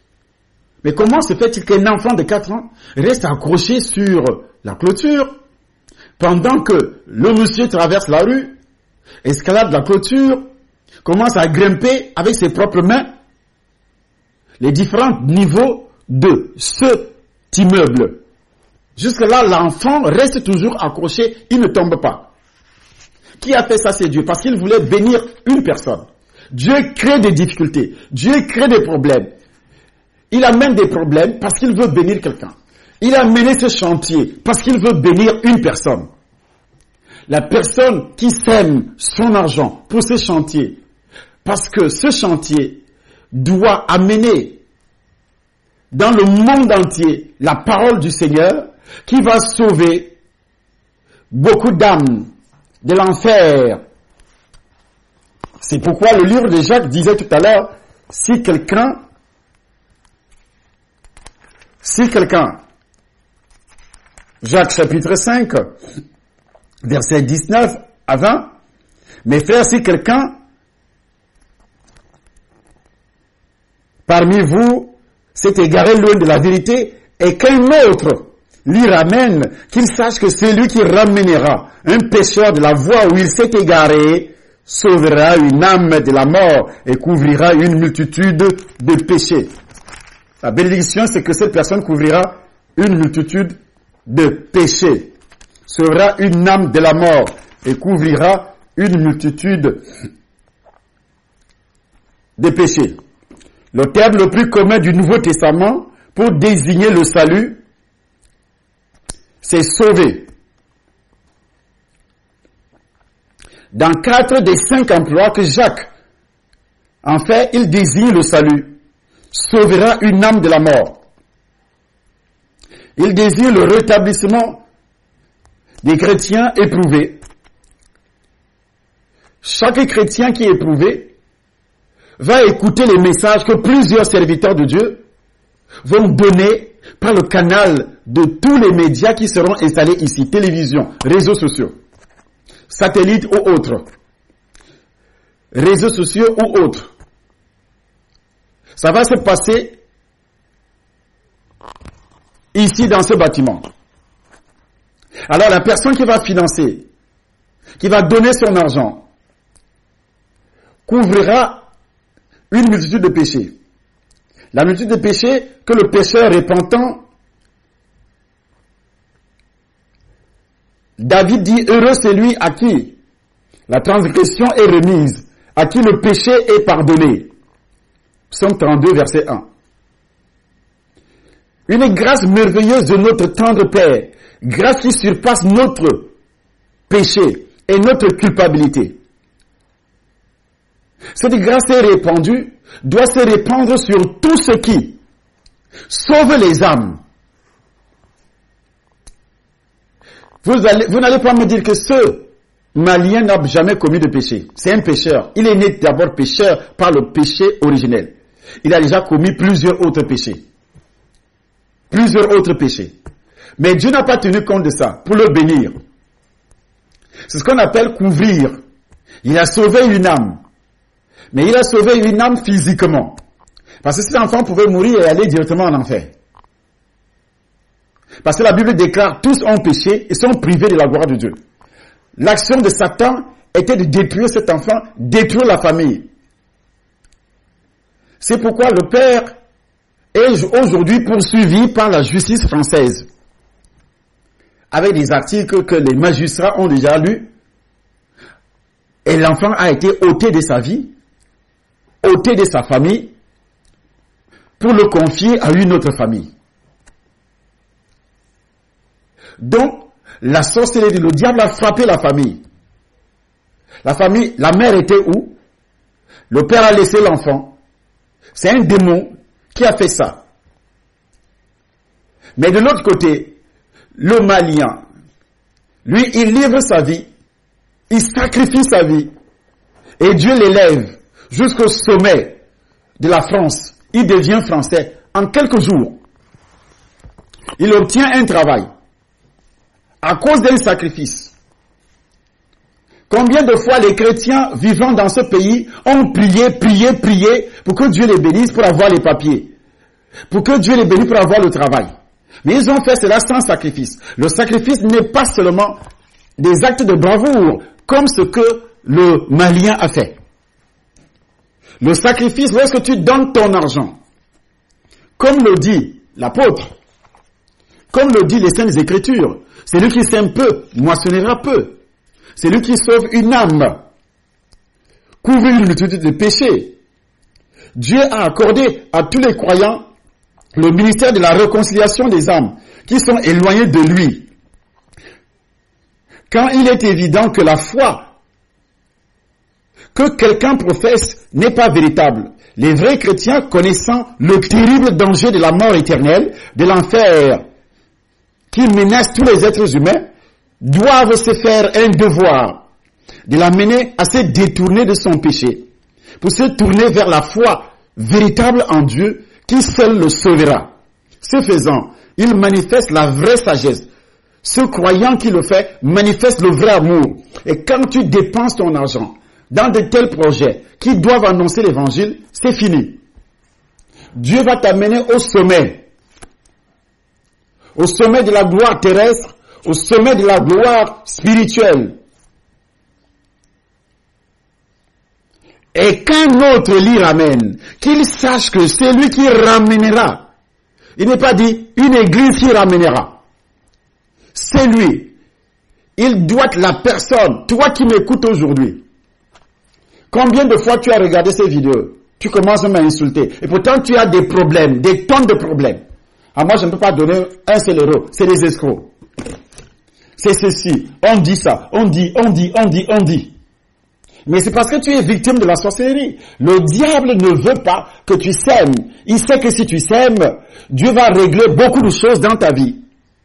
Mais comment se fait-il qu'un enfant de 4 ans reste accroché sur la clôture pendant que le monsieur traverse la rue, escalade la clôture, commence à grimper avec ses propres mains les différents niveaux de cet immeuble. Jusque-là, l'enfant reste toujours accroché, il ne tombe pas. Qui a fait ça? C'est Dieu, parce qu'il voulait bénir une personne. Dieu crée des difficultés, Dieu crée des problèmes. Il amène des problèmes parce qu'il veut bénir quelqu'un. Il a mené ce chantier parce qu'il veut bénir une personne. La personne qui sème son argent pour ce chantier, parce que ce chantier doit amener dans le monde entier la parole du Seigneur qui va sauver beaucoup d'âmes de l'enfer. C'est pourquoi le livre de Jacques disait tout à l'heure, si quelqu'un, Jacques chapitre 5, verset 19 à 20, mes frères, si quelqu'un parmi vous s'est égaré loin de la vérité et qu'un autre l'y ramène, qu'il sache que celui qui ramènera un pécheur de la voie où il s'est égaré sauvera une âme de la mort et couvrira une multitude de péchés. La bénédiction, c'est que cette personne couvrira une multitude de péchés, sauvera une âme de la mort et couvrira une multitude de péchés. Le terme le plus commun du Nouveau Testament pour désigner le salut, c'est sauver. Dans 4 des 5 emplois que Jacques en fait, il désigne le salut. Sauvera une âme de la mort. Il désigne le rétablissement des chrétiens éprouvés. Chaque chrétien qui est éprouvé va écouter les messages que plusieurs serviteurs de Dieu vont donner par le canal de tous les médias qui seront installés ici, télévision, réseaux sociaux, satellites ou autres, réseaux sociaux ou autres. Ça va se passer ici dans ce bâtiment. Alors la personne qui va financer, qui va donner son argent, couvrira une multitude de péchés. La multitude de péchés que le pécheur repentant, David dit, heureux celui à qui la transgression est remise, à qui le péché est pardonné. Psaume 32, verset 1. Une grâce merveilleuse de notre tendre Père, grâce qui surpasse notre péché et notre culpabilité. Cette grâce est répandue, doit se répandre sur tout ce qui sauve les âmes. Vous n'allez pas me dire que ce Malien n'a jamais commis de péché. C'est un pécheur. Il est né d'abord pécheur par le péché originel. Il a déjà commis plusieurs autres péchés. Plusieurs autres péchés. Mais Dieu n'a pas tenu compte de ça pour le bénir. C'est ce qu'on appelle couvrir. Il a sauvé une âme. Mais il a sauvé une âme physiquement. Parce que cet enfant pouvait mourir et aller directement en enfer. Parce que la Bible déclare tous ont péché et sont privés de la gloire de Dieu. L'action de Satan était de détruire cet enfant, détruire la famille. C'est pourquoi le père est aujourd'hui poursuivi par la justice française. Avec des articles que les magistrats ont déjà lus. Et l'enfant a été ôté de sa vie, ôté de sa famille, pour le confier à une autre famille. Donc, la sorcellerie, le diable a frappé la famille. La famille, la mère était où? Le père a laissé l'enfant. C'est un démon qui a fait ça. Mais de l'autre côté, le Malien, lui, il livre sa vie, il sacrifie sa vie, et Dieu l'élève jusqu'au sommet de la France. Il devient français en quelques jours. Il obtient un travail à cause d'un sacrifice. Combien de fois les chrétiens vivant dans ce pays ont prié pour que Dieu les bénisse pour avoir les papiers? pour que Dieu les bénisse pour avoir le travail. Mais ils ont fait cela sans sacrifice. Le sacrifice n'est pas seulement des actes de bravoure, comme ce que le Malien a fait. Le sacrifice, lorsque tu donnes ton argent, comme le dit l'apôtre, comme le dit les Saintes Écritures, celui qui sème peu, moissonnera peu. Celui qui sauve une âme, couvre une multitude de péchés. Dieu a accordé à tous les croyants le ministère de la réconciliation des âmes qui sont éloignées de lui. Quand il est évident que la foi que quelqu'un professe n'est pas véritable, les vrais chrétiens, connaissant le terrible danger de la mort éternelle, de l'enfer qui menace tous les êtres humains, doivent se faire un devoir de l'amener à se détourner de son péché, pour se tourner vers la foi véritable en Dieu qui seul le sauvera. Ce faisant, il manifeste la vraie sagesse. Ce croyant qui le fait manifeste le vrai amour. Et quand tu dépenses ton argent dans de tels projets qui doivent annoncer l'évangile, c'est fini. Dieu va t'amener au sommet de la gloire terrestre, au sommet de la gloire spirituelle. Et qu'un autre l'y ramène, qu'il sache que c'est lui qui ramènera. Il n'est pas dit une église qui ramènera. C'est lui. Il doit être la personne. Toi qui m'écoutes aujourd'hui. Combien de fois tu as regardé ces vidéos? Tu commences à m'insulter. Et pourtant tu as des problèmes, des tonnes de problèmes. Ah, moi je ne peux pas donner un seul euro. C'est des escrocs. C'est ceci. On dit ça. On dit. Mais c'est parce que tu es victime de la sorcellerie. Le diable ne veut pas que tu sèmes. Il sait que si tu sèmes, Dieu va régler beaucoup de choses dans ta vie.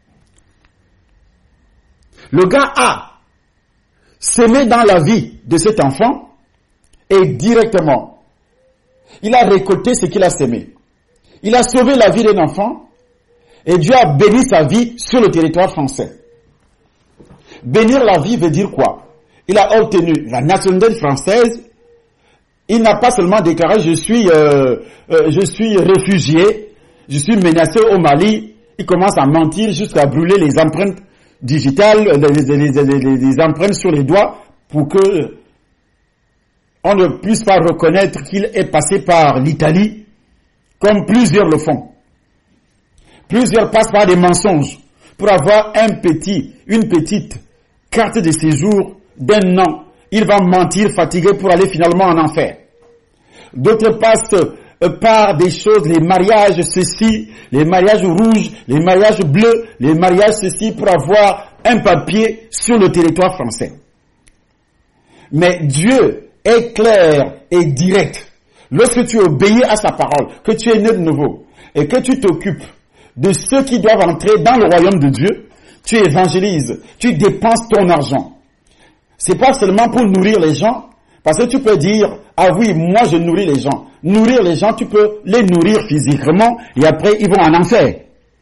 Le gars a sémé dans la vie de cet enfant et directement, il a récolté ce qu'il a sémé. Il a sauvé la vie d'un enfant et Dieu a béni sa vie sur le territoire français. Bénir la vie veut dire quoi? Il a obtenu la nationalité française. Il n'a pas seulement déclaré je suis réfugié, je suis menacé au Mali. Il commence à mentir jusqu'à brûler les empreintes digitales, les empreintes sur les doigts pour que on ne puisse pas reconnaître qu'il est passé par l'Italie, comme plusieurs le font. Plusieurs passent par des mensonges pour avoir une petite carte de séjour d'un an. Il va mentir, fatigué pour aller finalement en enfer. D'autres passent par des choses, les mariages ceci, les mariages rouges, les mariages bleus, les mariages ceci pour avoir un papier sur le territoire français. Mais Dieu est clair et direct. Lorsque tu obéis à sa parole, que tu es né de nouveau et que tu t'occupes de ceux qui doivent entrer dans le royaume de Dieu, tu évangélises, tu dépenses ton argent. C'est pas seulement pour nourrir les gens, parce que tu peux dire, ah oui, moi je nourris les gens. Nourrir les gens, tu peux les nourrir physiquement et après ils vont en enfer.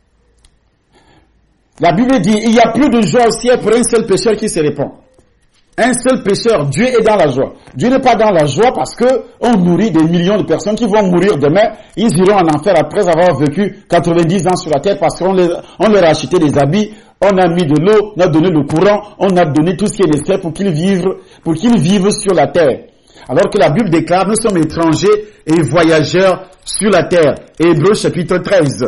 La Bible dit, il y a plus de joie au ciel pour un seul pécheur qui se répand. Un seul pécheur, Dieu est dans la joie. Dieu n'est pas dans la joie parce que on nourrit des millions de personnes qui vont mourir demain. Ils iront en enfer après avoir vécu 90 ans sur la terre parce qu'on leur a acheté des habits, on a mis de l'eau, on a donné le courant, on a donné tout ce qui est nécessaire pour qu'ils vivent sur la terre. Alors que la Bible déclare, nous sommes étrangers et voyageurs sur la terre. Hébreux chapitre 13,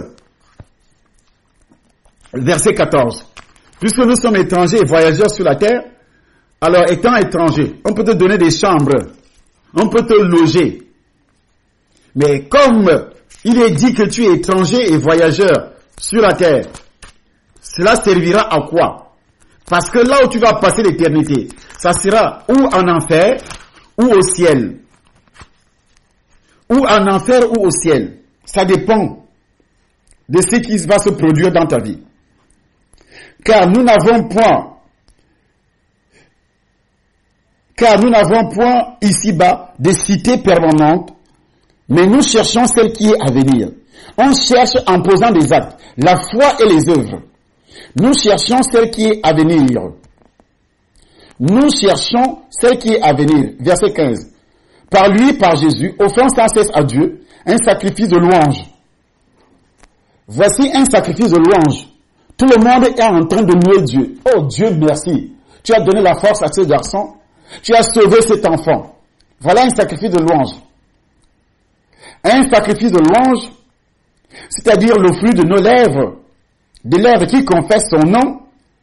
verset 14. Puisque nous sommes étrangers et voyageurs sur la terre, alors étant étranger, on peut te donner des chambres, on peut te loger. Mais comme il est dit que tu es étranger et voyageur sur la terre, cela servira à quoi? Parce que là où tu vas passer l'éternité, ça sera ou en enfer ou au ciel. Ou en enfer ou au ciel. Ça dépend de ce qui va se produire dans ta vie. Car nous n'avons point ici-bas de cité permanente, mais nous cherchons celle qui est à venir. On cherche en posant des actes, la foi et les œuvres. Nous cherchons celle qui est à venir. Nous cherchons celle qui est à venir. Verset 15. Par lui, par Jésus, offrons sans cesse à Dieu un sacrifice de louange. Voici un sacrifice de louange. Tout le monde est en train de louer Dieu. Oh Dieu, merci. Tu as donné la force à ce garçon. Tu as sauvé cet enfant. Voilà un sacrifice de louange. Un sacrifice de louange, c'est-à-dire le fruit de nos lèvres, des lèvres qui confessent son nom.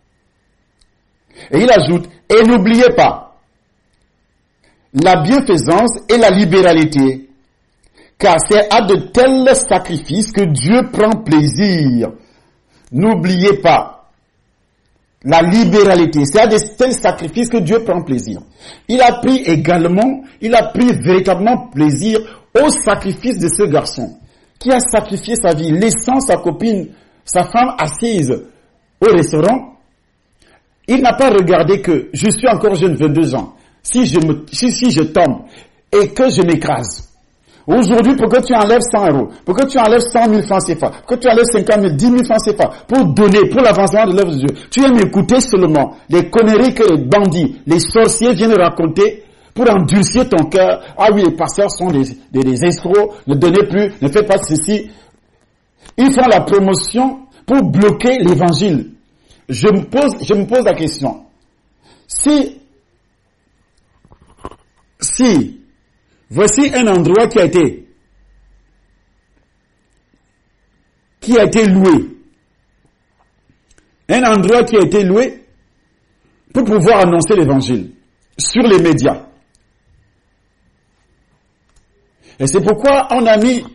Et il ajoute, et n'oubliez pas la bienfaisance et la libéralité, car c'est à de tels sacrifices que Dieu prend plaisir. N'oubliez pas la libéralité, c'est à de tels sacrifices que Dieu prend plaisir. Il a pris véritablement plaisir au sacrifice de ce garçon, qui a sacrifié sa vie, laissant sa copine, sa femme assise au restaurant. Il n'a pas regardé que je suis encore jeune, 22 ans. Si je tombe et que je m'écrase. Aujourd'hui, pour que tu enlèves 100 euros, pour que tu enlèves 100 000 francs CFA, pour que tu enlèves 50 000, 10 000 francs CFA, pour donner, pour l'avancement de l'œuvre de Dieu, tu aimes écouter seulement les conneries que les bandits, les sorciers viennent raconter pour endurcir ton cœur. Ah oui, les pasteurs sont des escrocs, ne donnez plus, ne faites pas ceci. Ils font la promotion pour bloquer l'évangile. Je me pose la question. Si voici un endroit qui a été loué. Un endroit qui a été loué pour pouvoir annoncer l'évangile sur les médias. Et c'est pourquoi on a mis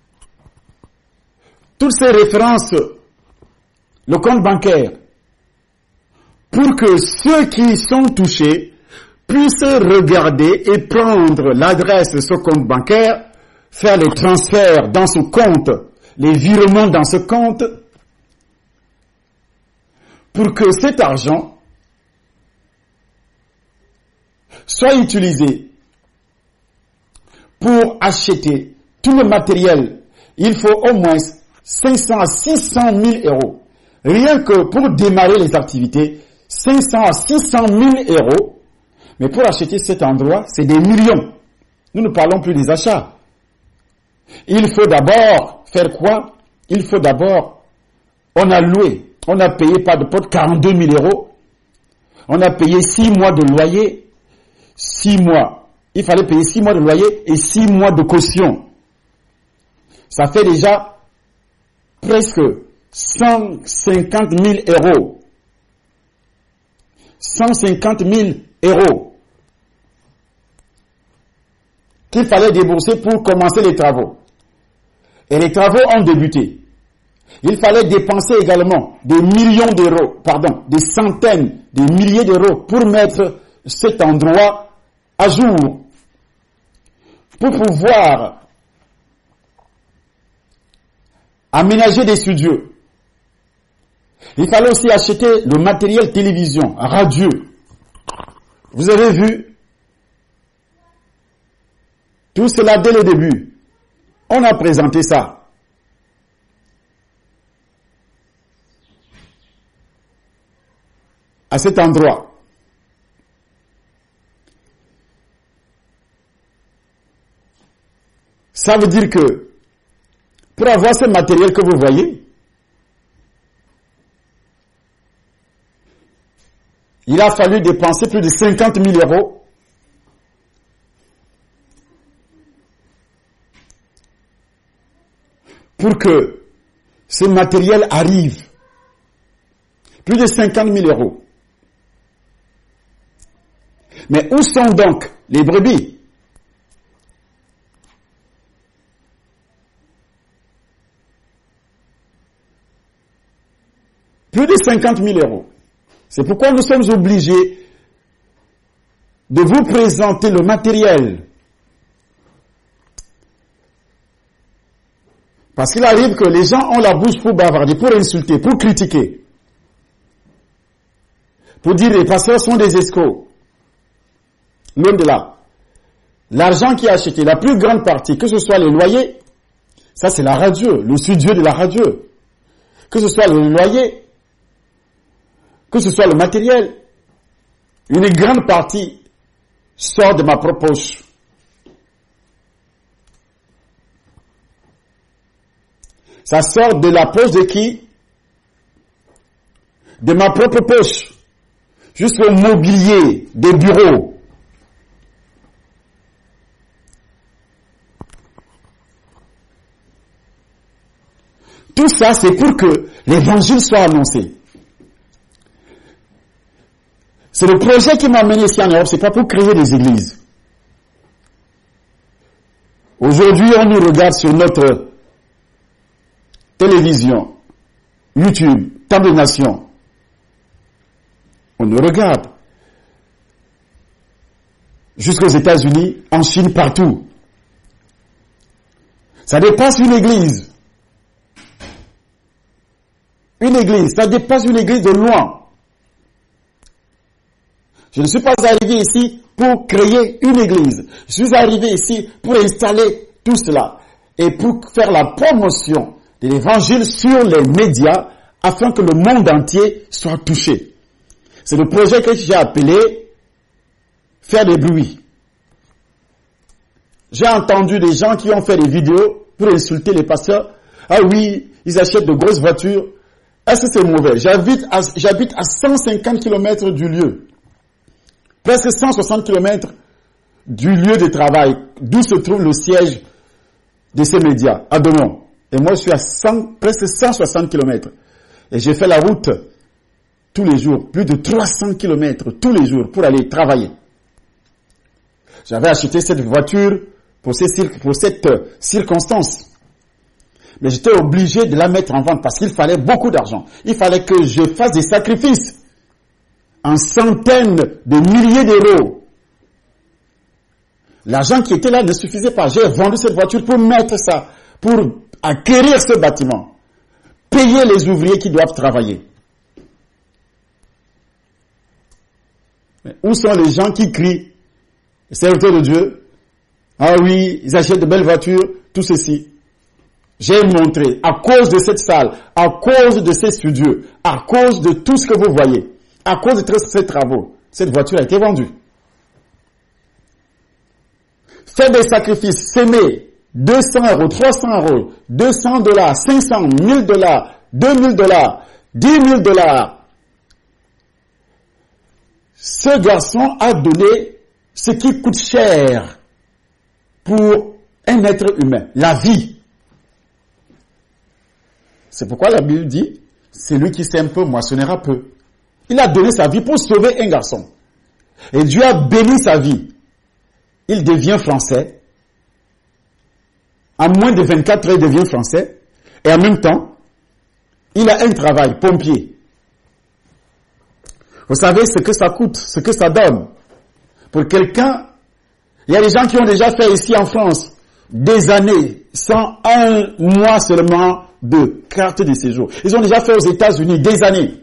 toutes ces références, le compte bancaire, pour que ceux qui sont touchés puissent regarder et prendre l'adresse de ce compte bancaire, faire les transferts dans ce compte, les virements dans ce compte, pour que cet argent soit utilisé pour acheter tout le matériel. Il faut au moins 500 à 600 000 euros. Rien que pour démarrer les activités, 500 à 600 000 euros. Mais pour acheter cet endroit, c'est des millions. Nous ne parlons plus des achats. Il faut d'abord faire quoi? Il faut d'abord, on a loué, on a payé par de pote 42 000 euros. On a payé 6 mois de loyer, 6 mois. Il fallait payer 6 mois de loyer et 6 mois de caution. Ça fait déjà presque 150 000 euros. 150 000 euros qu'il fallait débourser pour commencer les travaux. Et les travaux ont débuté. Il fallait dépenser également des millions d'euros, des centaines, des milliers d'euros pour mettre cet endroit à jour, pour pouvoir aménager des studios. Il fallait aussi acheter le matériel télévision, radio. Vous avez vu tout cela dès le début. On a présenté ça. À cet endroit. Ça veut dire que pour avoir ce matériel que vous voyez, il a fallu dépenser plus de 50 000 euros pour que ce matériel arrive. Plus de 50 000 euros. Mais où sont donc les brebis? Plus de 50 000 euros. C'est pourquoi nous sommes obligés de vous présenter le matériel. Parce qu'il arrive que les gens ont la bouche pour bavarder, pour insulter, pour critiquer. Pour dire les pasteurs sont des escrocs. Loin de là. L'argent qui est acheté, la plus grande partie, que ce soit les loyers, ça c'est la radio, le studio de la radio. Que ce soit le loyer, que ce soit le matériel, une grande partie sort de ma propre poche. Ça sort de la poche de qui? De ma propre poche. Jusqu'au mobilier des bureaux. Tout ça, c'est pour que l'évangile soit annoncé. C'est le projet qui m'a amené ici en Europe, c'est pas pour créer des églises. Aujourd'hui, on nous regarde sur notre télévision, YouTube, Table des Nations. On nous regarde. Jusqu'aux États-Unis, en Chine, partout. Ça dépasse une église. Une église, ça dépasse une église de loin. Je ne suis pas arrivé ici pour créer une église. Je suis arrivé ici pour installer tout cela et pour faire la promotion de l'évangile sur les médias afin que le monde entier soit touché. C'est le projet que j'ai appelé faire des bruits. J'ai entendu des gens qui ont fait des vidéos pour insulter les pasteurs. Ah oui, ils achètent de grosses voitures. Est-ce que c'est mauvais? J'habite à 150 km du lieu. Presque 160 km du lieu de travail, d'où se trouve le siège de ces médias, à Domon. Et moi, je suis à presque 160 km. Et j'ai fait la route tous les jours, plus de 300 km tous les jours pour aller travailler. J'avais acheté cette voiture pour cette circonstance. Mais j'étais obligé de la mettre en vente parce qu'il fallait beaucoup d'argent. Il fallait que je fasse des sacrifices en centaines de milliers d'euros. L'argent qui était là ne suffisait pas. J'ai vendu cette voiture pour mettre ça, pour acquérir ce bâtiment, payer les ouvriers qui doivent travailler. Mais où sont les gens qui crient, les serviteurs de Dieu? Ah oui, ils achètent de belles voitures, tout ceci. J'ai montré, à cause de cette salle, à cause de ces studios, à cause de tout ce que vous voyez, à cause de ces travaux, cette voiture a été vendue. Faites des sacrifices, s'aimer 200 euros, 300 euros, 200 dollars, 500, 1000 dollars, 2000 dollars, 10 000 dollars. Ce garçon a donné ce qui coûte cher pour un être humain, la vie. C'est pourquoi la Bible dit, celui qui sème peu moissonnera peu. Il a donné sa vie pour sauver un garçon. Et Dieu a béni sa vie. Il devient français. En moins de 24 heures, il devient français. Et en même temps, il a un travail, pompier. Vous savez ce que ça coûte, ce que ça donne. Pour quelqu'un, il y a des gens qui ont déjà fait ici en France des années, sans un mois seulement de carte de séjour. Ils ont déjà fait aux États-Unis des années.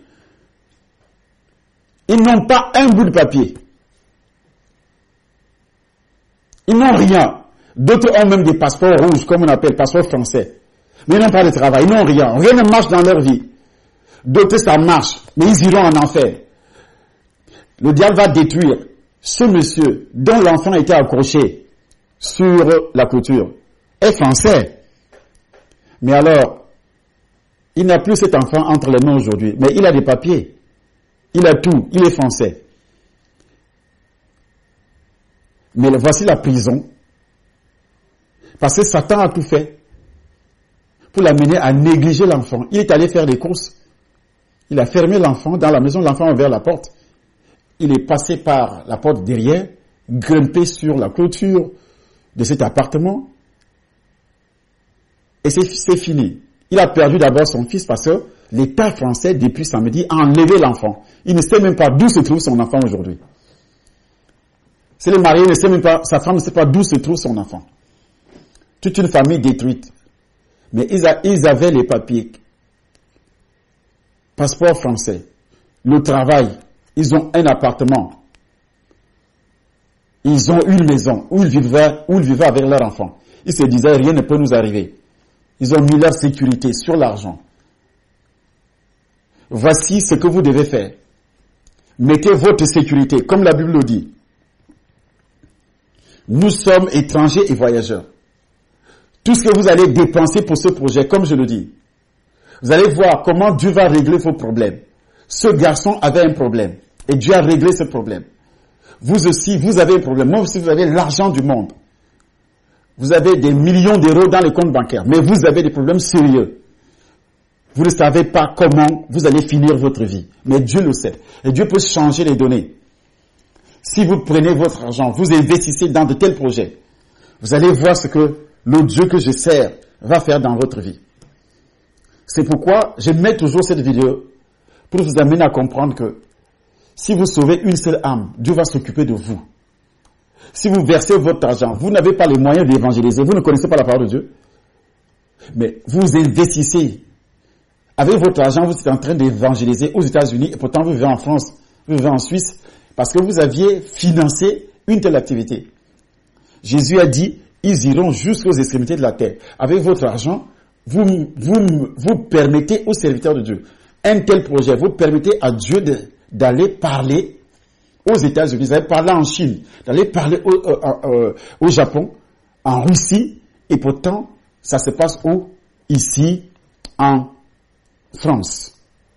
Ils n'ont pas un bout de papier. Ils n'ont rien. D'autres ont même des passeports rouges, comme on appelle, passeports français. Mais ils n'ont pas de travail, ils n'ont rien. Rien ne marche dans leur vie. D'autres, ça marche, mais ils iront en enfer. Le diable va détruire ce monsieur dont l'enfant était accroché sur la clôture. Est français. Mais alors, il n'a plus cet enfant entre les mains aujourd'hui. Mais il a des papiers. Il a tout. Il est français. Mais voici la prison. Parce que Satan a tout fait pour l'amener à négliger l'enfant. Il est allé faire des courses. Il a fermé l'enfant dans la maison. L'enfant a ouvert la porte. Il est passé par la porte derrière, grimpé sur la clôture de cet appartement. Et c'est fini. Il a perdu d'abord son fils parce que l'État français, depuis samedi, a enlevé l'enfant. Il ne sait même pas d'où se trouve son enfant aujourd'hui. C'est le mari, il ne sait même pas, sa femme ne sait pas d'où se trouve son enfant. Toute une famille détruite. Mais ils avaient les papiers. Passeport français. Le travail. Ils ont un appartement. Ils ont une maison où ils vivaient avec leur enfant. Ils se disaient, rien ne peut nous arriver. Ils ont mis leur sécurité sur l'argent. Voici ce que vous devez faire. Mettez votre sécurité, comme la Bible le dit. Nous sommes étrangers et voyageurs. tout ce que vous allez dépenser pour ce projet, comme je le dis, vous allez voir comment Dieu va régler vos problèmes. Ce garçon avait un problème et Dieu a réglé ce problème. Vous aussi, vous avez un problème. Moi aussi, vous avez l'argent du monde. Vous avez des millions d'euros dans les comptes bancaires, mais vous avez des problèmes sérieux. Vous ne savez pas comment vous allez finir votre vie. Mais Dieu le sait. Et Dieu peut changer les données. Si vous prenez votre argent, vous investissez dans de tels projets, vous allez voir ce que le Dieu que je sers va faire dans votre vie. C'est pourquoi je mets toujours cette vidéo pour vous amener à comprendre que si vous sauvez une seule âme, Dieu va s'occuper de vous. Si vous versez votre argent, vous n'avez pas les moyens d'évangéliser, vous ne connaissez pas la parole de Dieu, mais vous investissez. Avec votre argent, vous êtes en train d'évangéliser aux États-Unis et pourtant vous vivez en France, vous vivez en Suisse, parce que vous aviez financé une telle activité. Jésus a dit, ils iront jusqu'aux extrémités de la terre. Avec votre argent, vous permettez aux serviteurs de Dieu. Un tel projet, vous permettez à Dieu d'aller parler aux États-Unis, d'aller parler en Chine, d'aller parler au Japon, en Russie, et pourtant, ça se passe où? Ici, en France.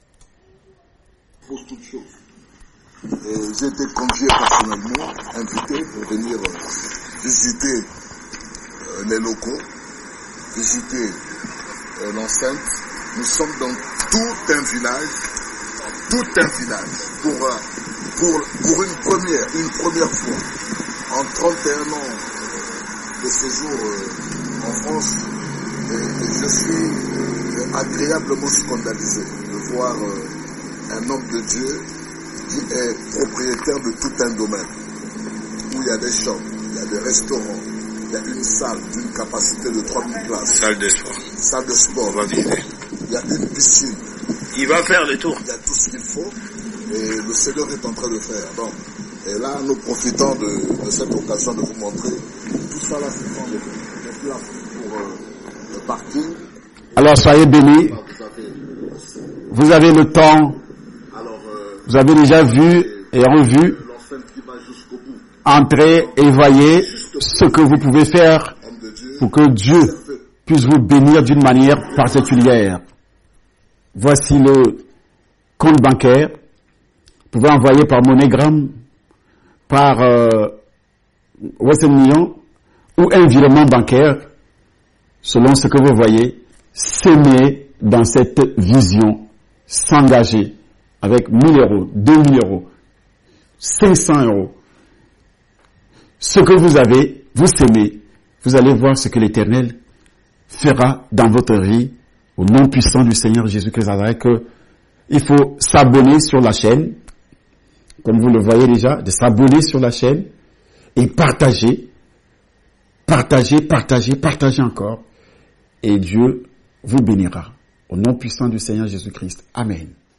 Pose toute chose. J'ai été convié personnellement, invité pour venir visiter les locaux, visiter l'enceinte. Nous sommes dans tout un village pour une première fois. En 31 ans de séjour en France, et je suis agréablement scandalisé de voir un homme de Dieu qui est propriétaire de tout un domaine, où il y a des shops, il y a des restaurants, il y a une salle d'une capacité de 3000 places. Salle de sport. Salle de sport. On va vider. Il y a une piscine. Il va faire le tour. Il y a tout ce qu'il faut et le Seigneur est en train de faire. Donc, et là, nous profitons de cette occasion de vous montrer tout ça là, ce sont les places pour le parking. Alors soyez bénis. Vous avez le temps. Vous avez déjà vu et revu. Entrez et voyez ce que vous pouvez faire pour que Dieu puisse vous bénir d'une manière particulière. Voici le compte bancaire. Vous pouvez envoyer par MoneyGram, par Western Union ou un virement bancaire selon ce que vous voyez. S'aimer dans cette vision, s'engager avec 1000 euros, 2000 euros, 500 euros. Ce que vous avez, vous s'aimez, vous allez voir ce que l'Éternel fera dans votre vie au nom puissant du Seigneur Jésus-Christ. Que il faut s'abonner sur la chaîne, comme vous le voyez déjà, de s'abonner sur la chaîne et partager encore. Et Dieu vous bénira. Au nom puissant du Seigneur Jésus-Christ. Amen.